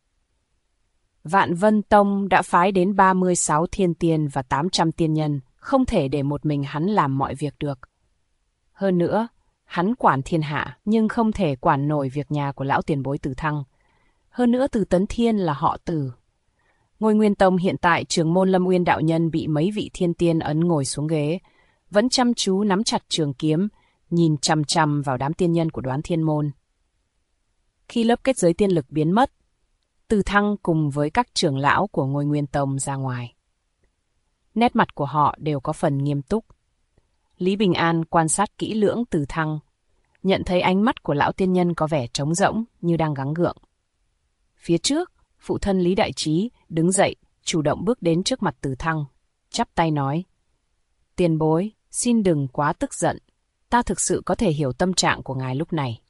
Vạn Vân Tông đã phái đến 36 thiên tiên và 800 tiên nhân, không thể để một mình hắn làm mọi việc được. Hơn nữa, hắn quản thiên hạ, nhưng không thể quản nổi việc nhà của lão tiền bối Từ Thăng. Hơn nữa Từ Tấn Thiên là họ Từ. Ngôi Nguyên Tông hiện tại trưởng môn Lâm Uyên đạo nhân bị mấy vị thiên tiên ấn ngồi xuống ghế, vẫn chăm chú nắm chặt trường kiếm, nhìn chằm chằm vào đám tiên nhân của Đoán Thiên Môn. Khi lớp kết giới tiên lực biến mất, Từ Thăng cùng với các trưởng lão của Ngôi Nguyên Tông ra ngoài. Nét mặt của họ đều có phần nghiêm túc. Lý Bình An quan sát kỹ lưỡng Từ Thăng, nhận thấy ánh mắt của lão tiên nhân có vẻ trống rỗng như đang gắng gượng. Phía trước, phụ thân Lý Đại Trí đứng dậy, chủ động bước đến trước mặt Từ Thăng, chắp tay nói: Tiền bối, xin đừng quá tức giận, ta thực sự có thể hiểu tâm trạng của ngài lúc này.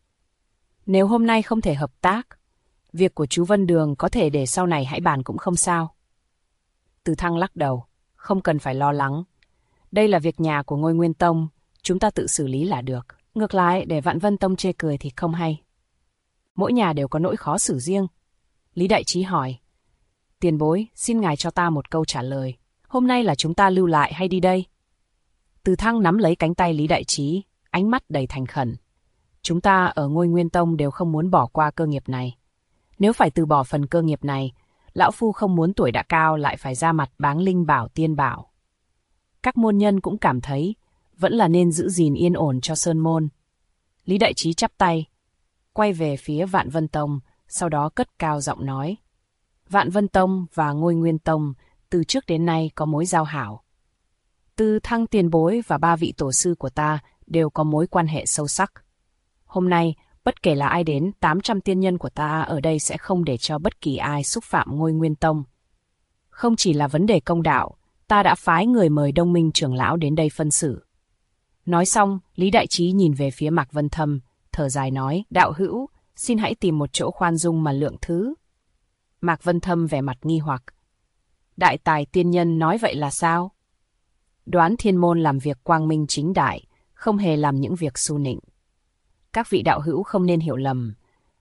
Nếu hôm nay không thể hợp tác, việc của chú Vân Đường có thể để sau này hãy bàn cũng không sao. Từ Thăng lắc đầu, không cần phải lo lắng. Đây là việc nhà của Ngôi Nguyên Tông, chúng ta tự xử lý là được. Ngược lại, để Vạn Vân Tông chê cười thì không hay. Mỗi nhà đều có nỗi khó xử riêng. Lý Đại Trí hỏi: Tiền bối, xin ngài cho ta một câu trả lời. Hôm nay là chúng ta lưu lại hay đi đây? Từ Thăng nắm lấy cánh tay Lý Đại Trí, ánh mắt đầy thành khẩn. Chúng ta ở Ngôi Nguyên Tông đều không muốn bỏ qua cơ nghiệp này. Nếu phải từ bỏ phần cơ nghiệp này, lão phu không muốn tuổi đã cao lại phải ra mặt báng linh bảo tiên bảo. Các môn nhân cũng cảm thấy vẫn là nên giữ gìn yên ổn cho Sơn Môn. Lý Đại Trí chắp tay, quay về phía Vạn Vân Tông, sau đó cất cao giọng nói: Vạn Vân Tông và Ngôi Nguyên Tông từ trước đến nay có mối giao hảo. Từ Thăng tiền bối và 3 vị tổ sư của ta đều có mối quan hệ sâu sắc. Hôm nay, bất kể là ai đến, 800 tiên nhân của ta ở đây sẽ không để cho bất kỳ ai xúc phạm Ngôi Nguyên Tông. Không chỉ là vấn đề công đạo, ta đã phái người mời Đông Minh trưởng lão đến đây phân xử. Nói xong, Lý Đại Trí nhìn về phía Mạc Vân Thâm, thở dài nói: Đạo hữu, xin hãy tìm một chỗ khoan dung mà lượng thứ. Mạc Vân Thâm vẻ mặt nghi hoặc: Đại tài tiên nhân nói vậy là sao? Đoán Thiên Môn làm việc quang minh chính đại, không hề làm những việc xu nịnh. Các vị đạo hữu không nên hiểu lầm.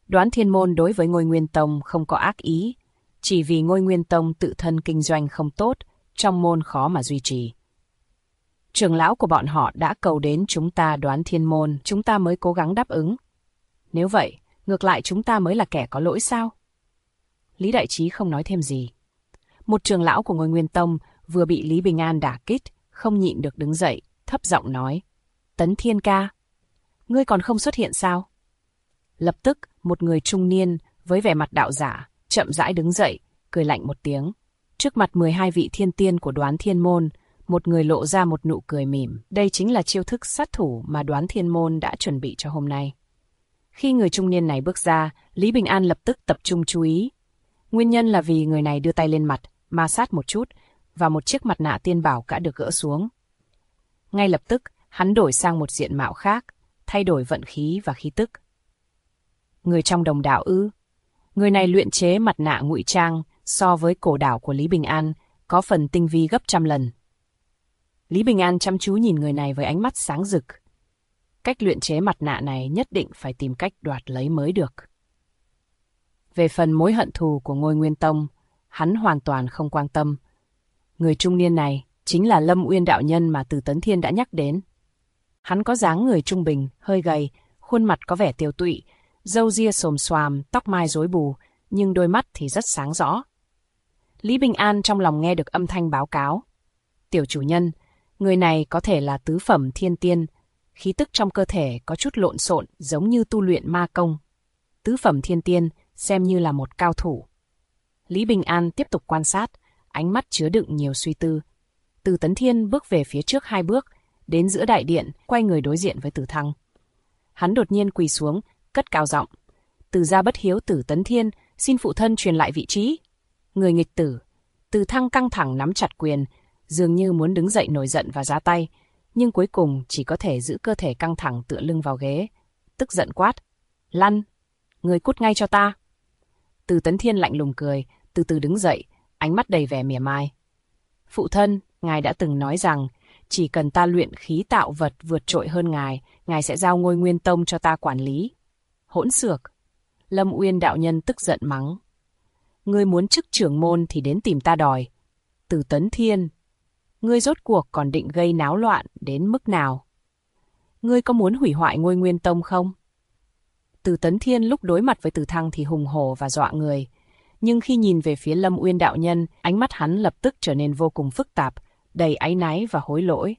Đoán Thiên Môn đối với Ngôi Nguyên Tông không có ác ý, chỉ vì Ngôi Nguyên Tông tự thân kinh doanh không tốt, trong môn khó mà duy trì. Trưởng lão của bọn họ đã cầu đến chúng ta Đoán Thiên Môn, chúng ta mới cố gắng đáp ứng. Nếu vậy, ngược lại chúng ta mới là kẻ có lỗi sao? Lý Đại Trí không nói thêm gì. Một trưởng lão của Ngôi Nguyên Tông vừa bị Lý Bình An đả kích, không nhịn được đứng dậy, thấp giọng nói: Tấn Thiên ca, ngươi còn không xuất hiện sao? Lập tức, một người trung niên với vẻ mặt đạo giả chậm rãi đứng dậy, cười lạnh một tiếng. Trước mặt 12 vị thiên tiên của Đoán Thiên Môn, một người lộ ra một nụ cười mỉm. Đây chính là chiêu thức sát thủ mà Đoán Thiên Môn đã chuẩn bị cho hôm nay. Khi người trung niên này bước ra, Lý Bình An lập tức tập trung chú ý. Nguyên nhân là vì người này đưa tay lên mặt, ma sát một chút, và một chiếc mặt nạ tiên bảo đã được gỡ xuống. Ngay lập tức, hắn đổi sang một diện mạo khác, thay đổi vận khí và khí tức. Người trong đồng đạo ư? Người này luyện chế mặt nạ ngụy trang so với cổ đảo của Lý Bình An, có phần tinh vi gấp trăm lần. Lý Bình An chăm chú nhìn người này với ánh mắt sáng rực. Cách luyện chế mặt nạ này nhất định phải tìm cách đoạt lấy mới được. Về phần mối hận thù của Ngôi Nguyên Tông, hắn hoàn toàn không quan tâm. Người trung niên này chính là Lâm Uyên đạo nhân mà Từ Tấn Thiên đã nhắc đến. Hắn có dáng người trung bình, hơi gầy, khuôn mặt có vẻ tiều tụy, râu ria xồm xoàm, tóc mai rối bù, nhưng đôi mắt thì rất sáng rõ. Lý Bình An trong lòng nghe được âm thanh báo cáo. Tiểu chủ nhân, người này có thể là tứ phẩm thiên tiên, khí tức trong cơ thể có chút lộn xộn giống như tu luyện ma công. Tứ phẩm thiên tiên xem như là một cao thủ. Lý Bình An tiếp tục quan sát, ánh mắt chứa đựng nhiều suy tư. Từ Tấn Thiên bước về phía trước 2 bước, đến giữa đại điện, quay người đối diện với Từ Thăng. Hắn đột nhiên quỳ xuống, cất cao giọng: Từ gia bất hiếu Từ Tấn Thiên, xin phụ thân truyền lại vị trí. Người nghịch tử. Từ Thăng căng thẳng nắm chặt quyền, dường như muốn đứng dậy nổi giận và giã tay, nhưng cuối cùng chỉ có thể giữ cơ thể căng thẳng tựa lưng vào ghế, tức giận quát: Lăn! Người cút ngay cho ta! Từ Tấn Thiên lạnh lùng cười, từ từ đứng dậy, ánh mắt đầy vẻ mỉa mai. Phụ thân, ngài đã từng nói rằng, chỉ cần ta luyện khí tạo vật vượt trội hơn ngài sẽ giao Ngôi Nguyên Tông cho ta quản lý. Hỗn xược! Lâm Uyên đạo nhân tức giận mắng. Ngươi muốn chức trưởng môn thì đến tìm ta đòi. Từ Tấn Thiên, ngươi rốt cuộc còn định gây náo loạn đến mức nào? Ngươi có muốn hủy hoại Ngôi Nguyên Tông không? Từ Tấn Thiên lúc đối mặt với Từ Thăng thì hùng hổ và dọa người. Nhưng khi nhìn về phía Lâm Uyên đạo nhân, ánh mắt hắn lập tức trở nên vô cùng phức tạp, đầy áy náy và hối lỗi.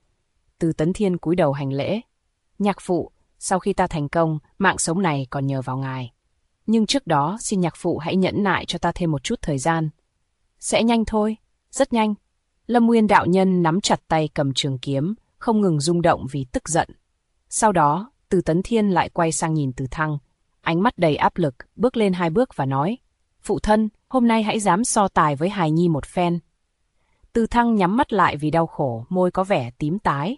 Từ Tấn Thiên cúi đầu hành lễ. Nhạc phụ, sau khi ta thành công, mạng sống này còn nhờ vào ngài. Nhưng trước đó, xin nhạc phụ hãy nhẫn nại cho ta thêm một chút thời gian. Sẽ nhanh thôi, rất nhanh. Lâm Uyên đạo nhân nắm chặt tay cầm trường kiếm, không ngừng rung động vì tức giận. Sau đó, Từ Tấn Thiên lại quay sang nhìn Từ Thăng, ánh mắt đầy áp lực, bước lên 2 bước và nói: Phụ thân, hôm nay hãy dám so tài với hài nhi một phen. Từ Thăng nhắm mắt lại vì đau khổ, môi có vẻ tím tái.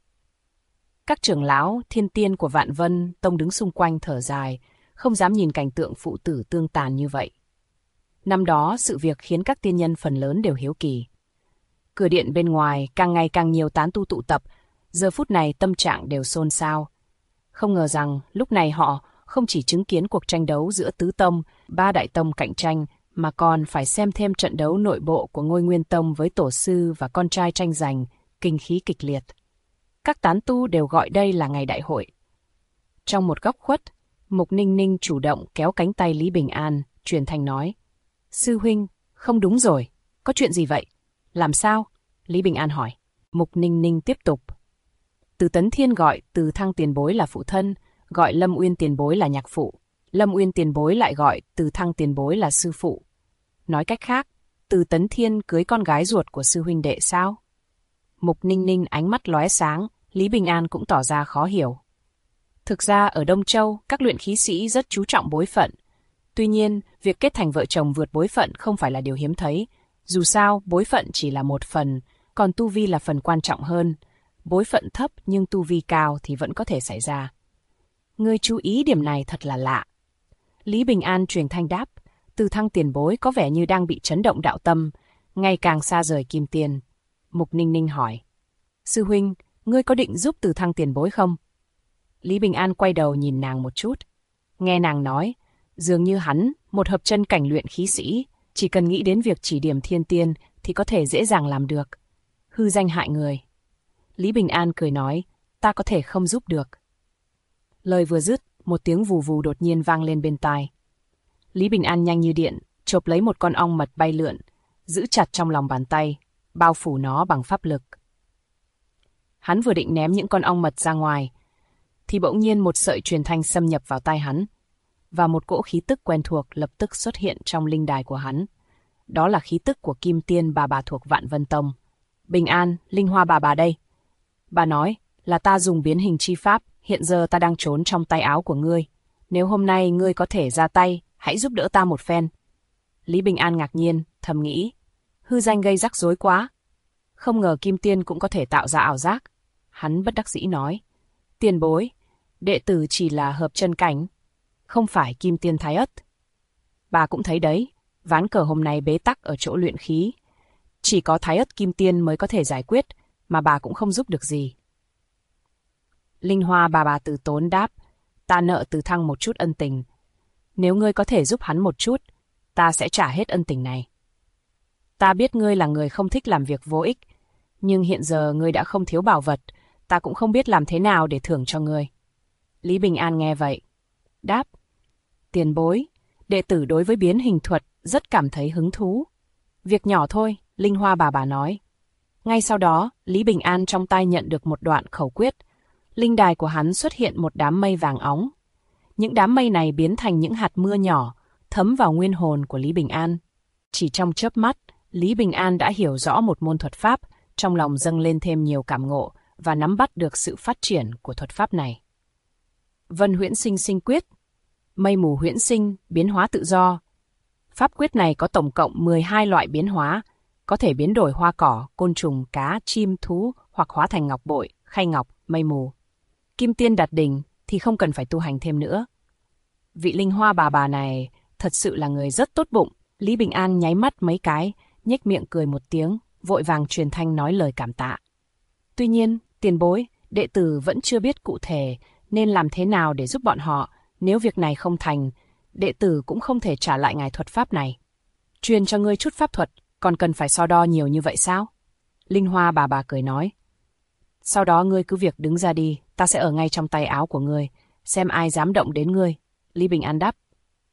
Các trưởng lão, thiên tiên của Vạn Vân Tông đứng xung quanh thở dài, không dám nhìn cảnh tượng phụ tử tương tàn như vậy. Năm đó, sự việc khiến các tiên nhân phần lớn đều hiếu kỳ. Cửa điện bên ngoài càng ngày càng nhiều tán tu tụ tập, giờ phút này tâm trạng đều xôn xao. Không ngờ rằng lúc này họ không chỉ chứng kiến cuộc tranh đấu giữa tứ tông, 3 đại tông cạnh tranh, mà còn phải xem thêm trận đấu nội bộ của Ngôi Nguyên Tông với tổ sư và con trai tranh giành, kinh khí kịch liệt. Các tán tu đều gọi đây là ngày đại hội. Trong một góc khuất, Mục Ninh Ninh chủ động kéo cánh tay Lý Bình An, truyền thanh nói: Sư huynh, không đúng rồi, có chuyện gì vậy? Làm sao? Lý Bình An hỏi. Mục Ninh Ninh tiếp tục: Từ Tấn Thiên gọi Từ Thăng tiền bối là phụ thân, gọi Lâm Uyên tiền bối là nhạc phụ. Lâm Uyên tiền bối lại gọi Từ Thăng tiền bối là sư phụ. Nói cách khác, Từ Tấn Thiên cưới con gái ruột của sư huynh đệ sao? Mục Ninh Ninh ánh mắt lóe sáng, Lý Bình An cũng tỏ ra khó hiểu. Thực ra ở Đông Châu, các luyện khí sĩ rất chú trọng bối phận. Tuy nhiên, việc kết thành vợ chồng vượt bối phận không phải là điều hiếm thấy. Dù sao, bối phận chỉ là một phần, còn tu vi là phần quan trọng hơn. Bối phận thấp nhưng tu vi cao thì vẫn có thể xảy ra. Ngươi chú ý điểm này thật là lạ. Lý Bình An truyền thanh đáp: Từ Thăng tiền bối có vẻ như đang bị chấn động đạo tâm, ngày càng xa rời kim tiền. Mục Ninh Ninh hỏi: Sư huynh, ngươi có định giúp Từ Thăng tiền bối không? Lý Bình An quay đầu nhìn nàng một chút. Nghe nàng nói, dường như hắn, một hợp chân cảnh luyện khí sĩ, chỉ cần nghĩ đến việc chỉ điểm thiên tiên thì có thể dễ dàng làm được. Hư danh hại người. Lý Bình An cười nói, ta có thể không giúp được. Lời vừa dứt, một tiếng vù vù đột nhiên vang lên bên tai. Lý Bình An nhanh như điện, chộp lấy một con ong mật bay lượn, giữ chặt trong lòng bàn tay, bao phủ nó bằng pháp lực. Hắn vừa định ném những con ong mật ra ngoài, thì bỗng nhiên một sợi truyền thanh xâm nhập vào tai hắn, và một cỗ khí tức quen thuộc lập tức xuất hiện trong linh đài của hắn. Đó là khí tức của Kim Tiên bà thuộc Vạn Vân Tông. Bình An, Linh Hoa bà đây. Bà nói là ta dùng biến hình chi pháp, hiện giờ ta đang trốn trong tay áo của ngươi. Nếu hôm nay ngươi có thể ra tay, hãy giúp đỡ ta một phen. Lý Bình An ngạc nhiên, thầm nghĩ, hư danh gây rắc rối quá. Không ngờ Kim Tiên cũng có thể tạo ra ảo giác. Hắn bất đắc dĩ nói, tiền bối, đệ tử chỉ là hợp chân cảnh, không phải Kim Tiên Thái Ất. Bà cũng thấy đấy, ván cờ hôm nay bế tắc ở chỗ luyện khí. Chỉ có Thái Ất Kim Tiên mới có thể giải quyết, mà bà cũng không giúp được gì. Linh Hoa bà từ tốn đáp, ta nợ Từ Thăng một chút ân tình. Nếu ngươi có thể giúp hắn một chút, ta sẽ trả hết ân tình này. Ta biết ngươi là người không thích làm việc vô ích, nhưng hiện giờ ngươi đã không thiếu bảo vật, ta cũng không biết làm thế nào để thưởng cho ngươi. Lý Bình An nghe vậy, đáp, tiền bối, đệ tử đối với biến hình thuật rất cảm thấy hứng thú. Việc nhỏ thôi, Linh Hoa bà nói. Ngay sau đó, Lý Bình An trong tay nhận được một đoạn khẩu quyết. Linh đài của hắn xuất hiện một đám mây vàng óng. Những đám mây này biến thành những hạt mưa nhỏ, thấm vào nguyên hồn của Lý Bình An. Chỉ trong chớp mắt, Lý Bình An đã hiểu rõ một môn thuật pháp, trong lòng dâng lên thêm nhiều cảm ngộ và nắm bắt được sự phát triển của thuật pháp này. Vân huyễn sinh sinh quyết, mây mù huyễn sinh, biến hóa tự do. Pháp quyết này có tổng cộng 12 loại biến hóa, có thể biến đổi hoa cỏ, côn trùng, cá, chim, thú hoặc hóa thành ngọc bội, khay ngọc, mây mù. Kim Tiên đạt đỉnh thì không cần phải tu hành thêm nữa. Vị Linh Hoa bà này thật sự là người rất tốt bụng. Lý Bình An nháy mắt mấy cái, nhếch miệng cười một tiếng, vội vàng truyền thanh nói lời cảm tạ. Tuy nhiên, tiền bối, đệ tử vẫn chưa biết cụ thể nên làm thế nào để giúp bọn họ. Nếu việc này không thành, đệ tử cũng không thể trả lại ngài thuật pháp này. Truyền cho ngươi chút pháp thuật, còn cần phải so đo nhiều như vậy sao? Linh Hoa bà cười nói. Sau đó ngươi cứ việc đứng ra đi, ta sẽ ở ngay trong tay áo của ngươi, xem ai dám động đến ngươi. Lý Bình An đáp.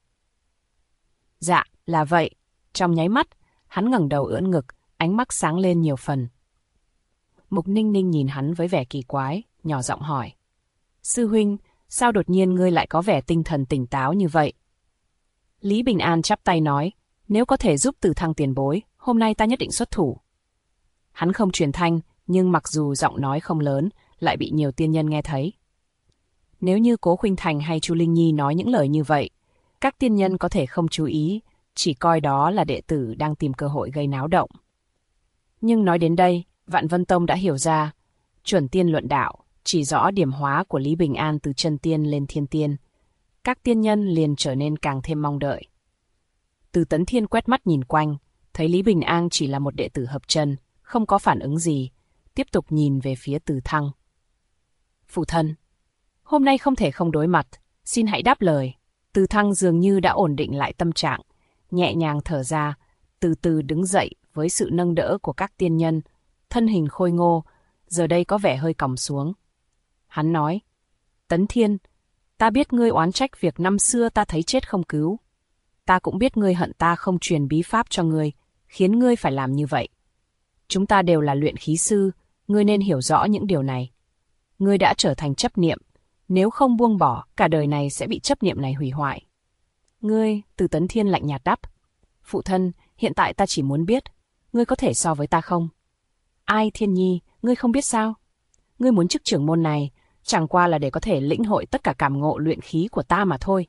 Dạ, là vậy. Trong nháy mắt, hắn ngẩng đầu ưỡn ngực, ánh mắt sáng lên nhiều phần. Mục Ninh Ninh nhìn hắn với vẻ kỳ quái, nhỏ giọng hỏi. Sư huynh, sao đột nhiên ngươi lại có vẻ tinh thần tỉnh táo như vậy? Lý Bình An chắp tay nói, nếu có thể giúp Từ Thăng tiền bối, hôm nay ta nhất định xuất thủ. Hắn không truyền thanh, nhưng mặc dù giọng nói không lớn, lại bị nhiều tiên nhân nghe thấy. Nếu như Cố Khuynh Thành hay Chu Linh Nhi nói những lời như vậy, các tiên nhân có thể không chú ý, chỉ coi đó là đệ tử đang tìm cơ hội gây náo động. Nhưng nói đến đây, Vạn Vân Tông đã hiểu ra, chuẩn tiên luận đạo, chỉ rõ điểm hóa của Lý Bình An từ chân tiên lên thiên tiên. Các tiên nhân liền trở nên càng thêm mong đợi. Từ Tấn Thiên quét mắt nhìn quanh, thấy Lý Bình An chỉ là một đệ tử hợp chân, không có phản ứng gì, tiếp tục nhìn về phía Từ Thăng. Phụ thân, hôm nay không thể không đối mặt, xin hãy đáp lời. Từ Thăng dường như đã ổn định lại tâm trạng, nhẹ nhàng thở ra, từ từ đứng dậy với sự nâng đỡ của các tiên nhân, thân hình khôi ngô, giờ đây có vẻ hơi còng xuống. Hắn nói, Tấn Thiên, ta biết ngươi oán trách việc năm xưa ta thấy chết không cứu. Ta cũng biết ngươi hận ta không truyền bí pháp cho ngươi, khiến ngươi phải làm như vậy. Chúng ta đều là luyện khí sư, ngươi nên hiểu rõ những điều này. Ngươi đã trở thành chấp niệm, nếu không buông bỏ, cả đời này sẽ bị chấp niệm này hủy hoại. Ngươi, Từ Tấn Thiên lạnh nhạt đáp. Phụ thân, hiện tại ta chỉ muốn biết, ngươi có thể so với ta không? Ai Thiên Nhi, ngươi không biết sao? Ngươi muốn chức trưởng môn này, chẳng qua là để có thể lĩnh hội tất cả cảm ngộ luyện khí của ta mà thôi.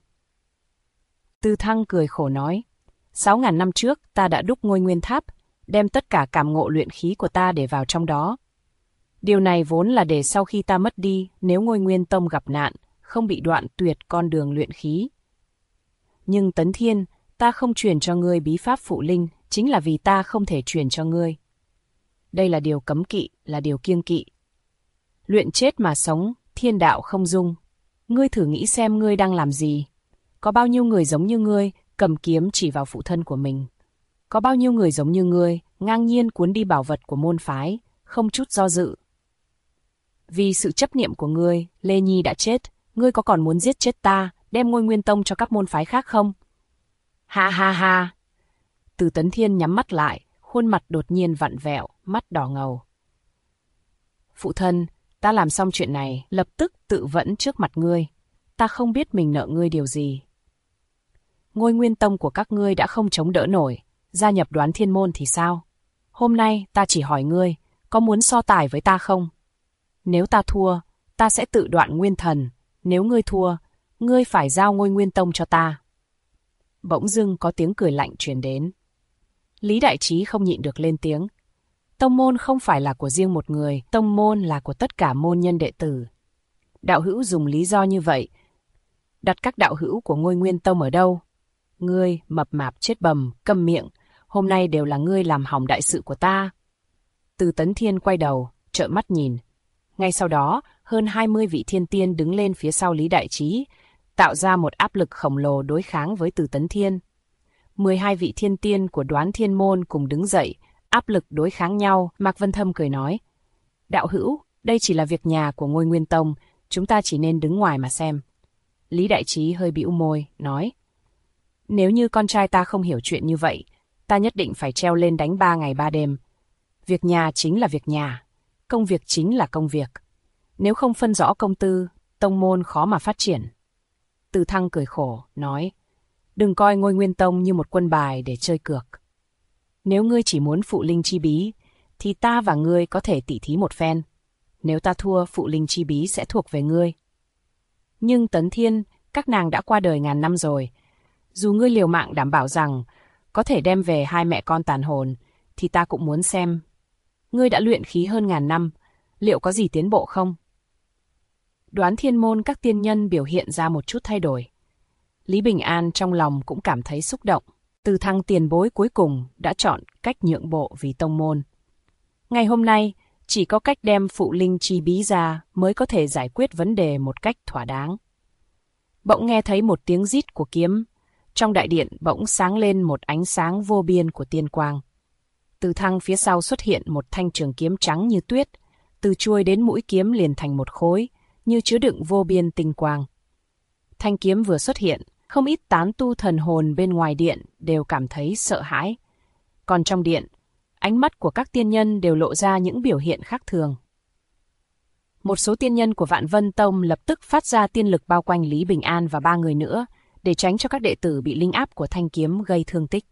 Từ Thăng cười khổ nói, 6.000 năm trước ta đã đúc ngôi nguyên tháp, đem tất cả cảm ngộ luyện khí của ta để vào trong đó. Điều này vốn là để sau khi ta mất đi, nếu ngôi nguyên tông gặp nạn, không bị đoạn tuyệt con đường luyện khí. Nhưng Tấn Thiên, ta không truyền cho ngươi bí pháp phụ linh, chính là vì ta không thể truyền cho ngươi. Đây là điều cấm kỵ, là điều kiêng kỵ. Luyện chết mà sống, thiên đạo không dung. Ngươi thử nghĩ xem ngươi đang làm gì. Có bao nhiêu người giống như ngươi, cầm kiếm chỉ vào phụ thân của mình. Có bao nhiêu người giống như ngươi, ngang nhiên cuốn đi bảo vật của môn phái, không chút do dự. Vì sự chấp niệm của ngươi, Lê Nhi đã chết, ngươi có còn muốn giết chết ta, đem Ngôi Nguyên Tông cho các môn phái khác không? Ha ha ha! Từ Tấn Thiên nhắm mắt lại, khuôn mặt đột nhiên vặn vẹo, mắt đỏ ngầu. Phụ thân, ta làm xong chuyện này, lập tức tự vẫn trước mặt ngươi. Ta không biết mình nợ ngươi điều gì. Ngôi Nguyên Tông của các ngươi đã không chống đỡ nổi, gia nhập Đoán Thiên Môn thì sao? Hôm nay ta chỉ hỏi ngươi, có muốn so tài với ta không? Nếu ta thua, ta sẽ tự đoạn nguyên thần. Nếu ngươi thua, ngươi phải giao Ngôi Nguyên Tông cho ta. Bỗng dưng có tiếng cười lạnh truyền đến. Lý Đại Trí không nhịn được lên tiếng. Tông môn không phải là của riêng một người, tông môn là của tất cả môn nhân đệ tử. Đạo hữu dùng lý do như vậy, đặt các đạo hữu của Ngôi Nguyên Tông ở đâu? Ngươi, mập mạp chết bầm, câm miệng, hôm nay đều là ngươi làm hỏng đại sự của ta. Từ Tấn Thiên quay đầu, trợn mắt nhìn. Ngay sau đó, hơn 20 vị thiên tiên đứng lên phía sau Lý Đại Trí, tạo ra một áp lực khổng lồ đối kháng với Từ Tấn Thiên. 12 vị thiên tiên của Đoán Thiên Môn cùng đứng dậy, áp lực đối kháng nhau. Mạc Vân Thâm cười nói, đạo hữu, đây chỉ là việc nhà của Ngôi Nguyên Tông, chúng ta chỉ nên đứng ngoài mà xem. Lý Đại Trí hơi bĩu môi, nói, nếu như con trai ta không hiểu chuyện như vậy, ta nhất định phải treo lên đánh 3 ngày 3 đêm. Việc nhà chính là việc nhà, công việc chính là công việc. Nếu không phân rõ công tư, tông môn khó mà phát triển. Từ Thăng cười khổ, nói, đừng coi Ngôi Nguyên Tông như một quân bài để chơi cược. Nếu ngươi chỉ muốn phụ linh chi bí, thì ta và ngươi có thể tỉ thí một phen. Nếu ta thua, phụ linh chi bí sẽ thuộc về ngươi. Nhưng Tấn Thiên, các nàng đã qua đời ngàn năm rồi. Dù ngươi liều mạng đảm bảo rằng có thể đem về 2 mẹ con tàn hồn, thì ta cũng muốn xem. Ngươi đã luyện khí hơn ngàn năm, liệu có gì tiến bộ không? Đoán Thiên Môn các tiên nhân biểu hiện ra một chút thay đổi. Lý Bình An trong lòng cũng cảm thấy xúc động. Từ Thăng tiền bối cuối cùng đã chọn cách nhượng bộ vì tông môn. Ngày hôm nay, chỉ có cách đem phụ linh chi bí ra mới có thể giải quyết vấn đề một cách thỏa đáng. Bỗng nghe thấy một tiếng rít của kiếm. Trong đại điện bỗng sáng lên một ánh sáng vô biên của tiên quang. Từ Thăng phía sau xuất hiện một thanh trường kiếm trắng như tuyết. Từ chuôi đến mũi kiếm liền thành một khối, như chứa đựng vô biên tinh quang. Thanh kiếm vừa xuất hiện, không ít tán tu thần hồn bên ngoài điện đều cảm thấy sợ hãi. Còn trong điện, ánh mắt của các tiên nhân đều lộ ra những biểu hiện khác thường. Một số tiên nhân của Vạn Vân Tông lập tức phát ra tiên lực bao quanh Lý Bình An và 3 người nữa, để tránh cho các đệ tử bị linh áp của thanh kiếm gây thương tích.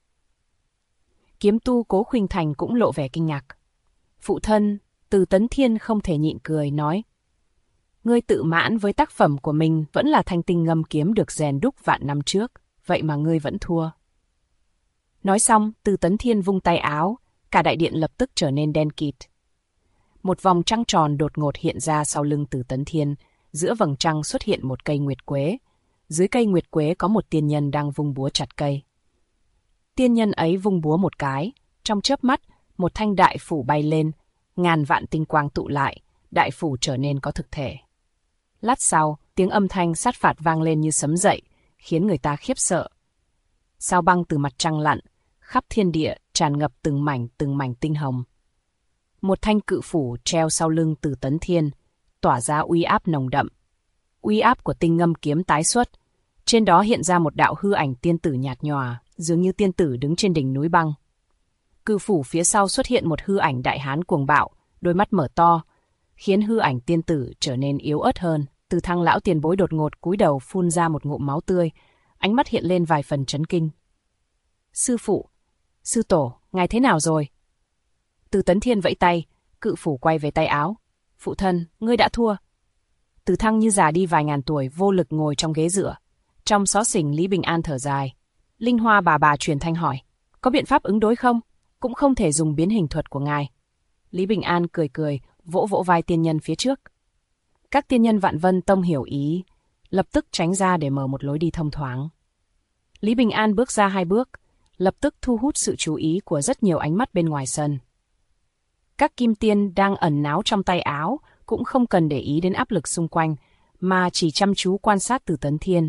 Kiếm tu Cố Khuynh Thành cũng lộ vẻ kinh ngạc. Phụ thân, Từ Tấn Thiên không thể nhịn cười, nói, ngươi tự mãn với tác phẩm của mình vẫn là thanh tinh ngâm kiếm được rèn đúc vạn năm trước, vậy mà ngươi vẫn thua. Nói xong, Từ Tấn Thiên vung tay áo, cả đại điện lập tức trở nên đen kịt. Một vòng trăng tròn đột ngột hiện ra sau lưng Từ Tấn Thiên, giữa vầng trăng xuất hiện một cây nguyệt quế. Dưới cây nguyệt quế có một tiên nhân đang vung búa chặt cây. Tiên nhân ấy vung búa một cái, trong chớp mắt, một thanh đại phủ bay lên, ngàn vạn tinh quang tụ lại, đại phủ trở nên có thực thể. Lát sau, tiếng âm thanh sát phạt vang lên như sấm dậy, khiến người ta khiếp sợ. Sao băng từ mặt trăng lặn, khắp thiên địa tràn ngập từng mảnh tinh hồng. Một thanh cự phủ treo sau lưng Từ Tấn Thiên, tỏa ra uy áp nồng đậm. Uy áp của tinh ngâm kiếm tái xuất, trên đó hiện ra một đạo hư ảnh tiên tử nhạt nhòa, dường như tiên tử đứng trên đỉnh núi băng. Cự phủ phía sau xuất hiện một hư ảnh đại hán cuồng bạo, đôi mắt mở to, khiến hư ảnh tiên tử trở nên yếu ớt hơn. Từ Thăng lão tiền bối đột ngột cúi đầu phun ra một ngụm máu tươi, ánh mắt hiện lên vài phần chấn kinh. Sư phụ, sư tổ, ngài thế nào rồi? Từ Tấn Thiên vẫy tay, cự phủ quay về tay áo. Phụ thân, ngươi đã thua. Từ Thăng như già đi vài ngàn tuổi vô lực ngồi trong ghế dựa. Trong xó xỉnh Lý Bình An thở dài. Linh Hoa bà truyền thanh hỏi, có biện pháp ứng đối không? Cũng không thể dùng biến hình thuật của ngài. Lý Bình An cười, vỗ vỗ vai tiên nhân phía trước. Các tiên nhân Vạn Vân Tông hiểu ý, lập tức tránh ra để mở một lối đi thông thoáng. Lý Bình An bước ra 2 bước, lập tức thu hút sự chú ý của rất nhiều ánh mắt bên ngoài sân. Các kim tiên đang ẩn náu trong tay áo cũng không cần để ý đến áp lực xung quanh, mà chỉ chăm chú quan sát Từ Tấn Thiên,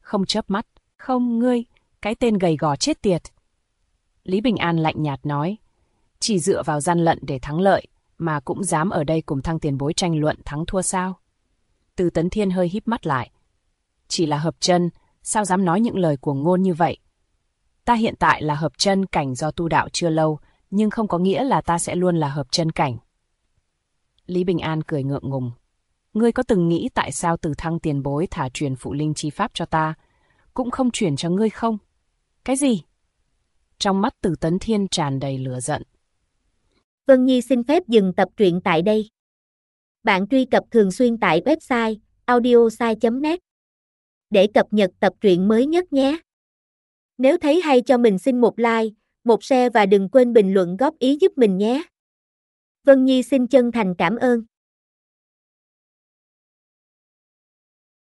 không chớp mắt. Không, ngươi, cái tên gầy gò chết tiệt. Lý Bình An lạnh nhạt nói, chỉ dựa vào gian lận để thắng lợi, mà cũng dám ở đây cùng Thăng tiền bối tranh luận thắng thua sao? Từ Tấn Thiên hơi híp mắt lại. Chỉ là hợp chân, sao dám nói những lời cuồng ngôn như vậy? Ta hiện tại là hợp chân cảnh do tu đạo chưa lâu, nhưng không có nghĩa là ta sẽ luôn là hợp chân cảnh. Lý Bình An cười ngượng ngùng. Ngươi có từng nghĩ tại sao Từ Thăng tiền bối thả truyền phụ linh chi pháp cho ta, cũng không truyền cho ngươi không? Cái gì? Trong mắt Từ Tấn Thiên tràn đầy lửa giận. Vân Nhi xin phép dừng tập truyện tại đây. Bạn truy cập thường xuyên tại website audiosai.net để cập nhật tập truyện mới nhất nhé. Nếu thấy hay cho mình xin một like, một share và đừng quên bình luận góp ý giúp mình nhé. Vân Nhi xin chân thành cảm ơn.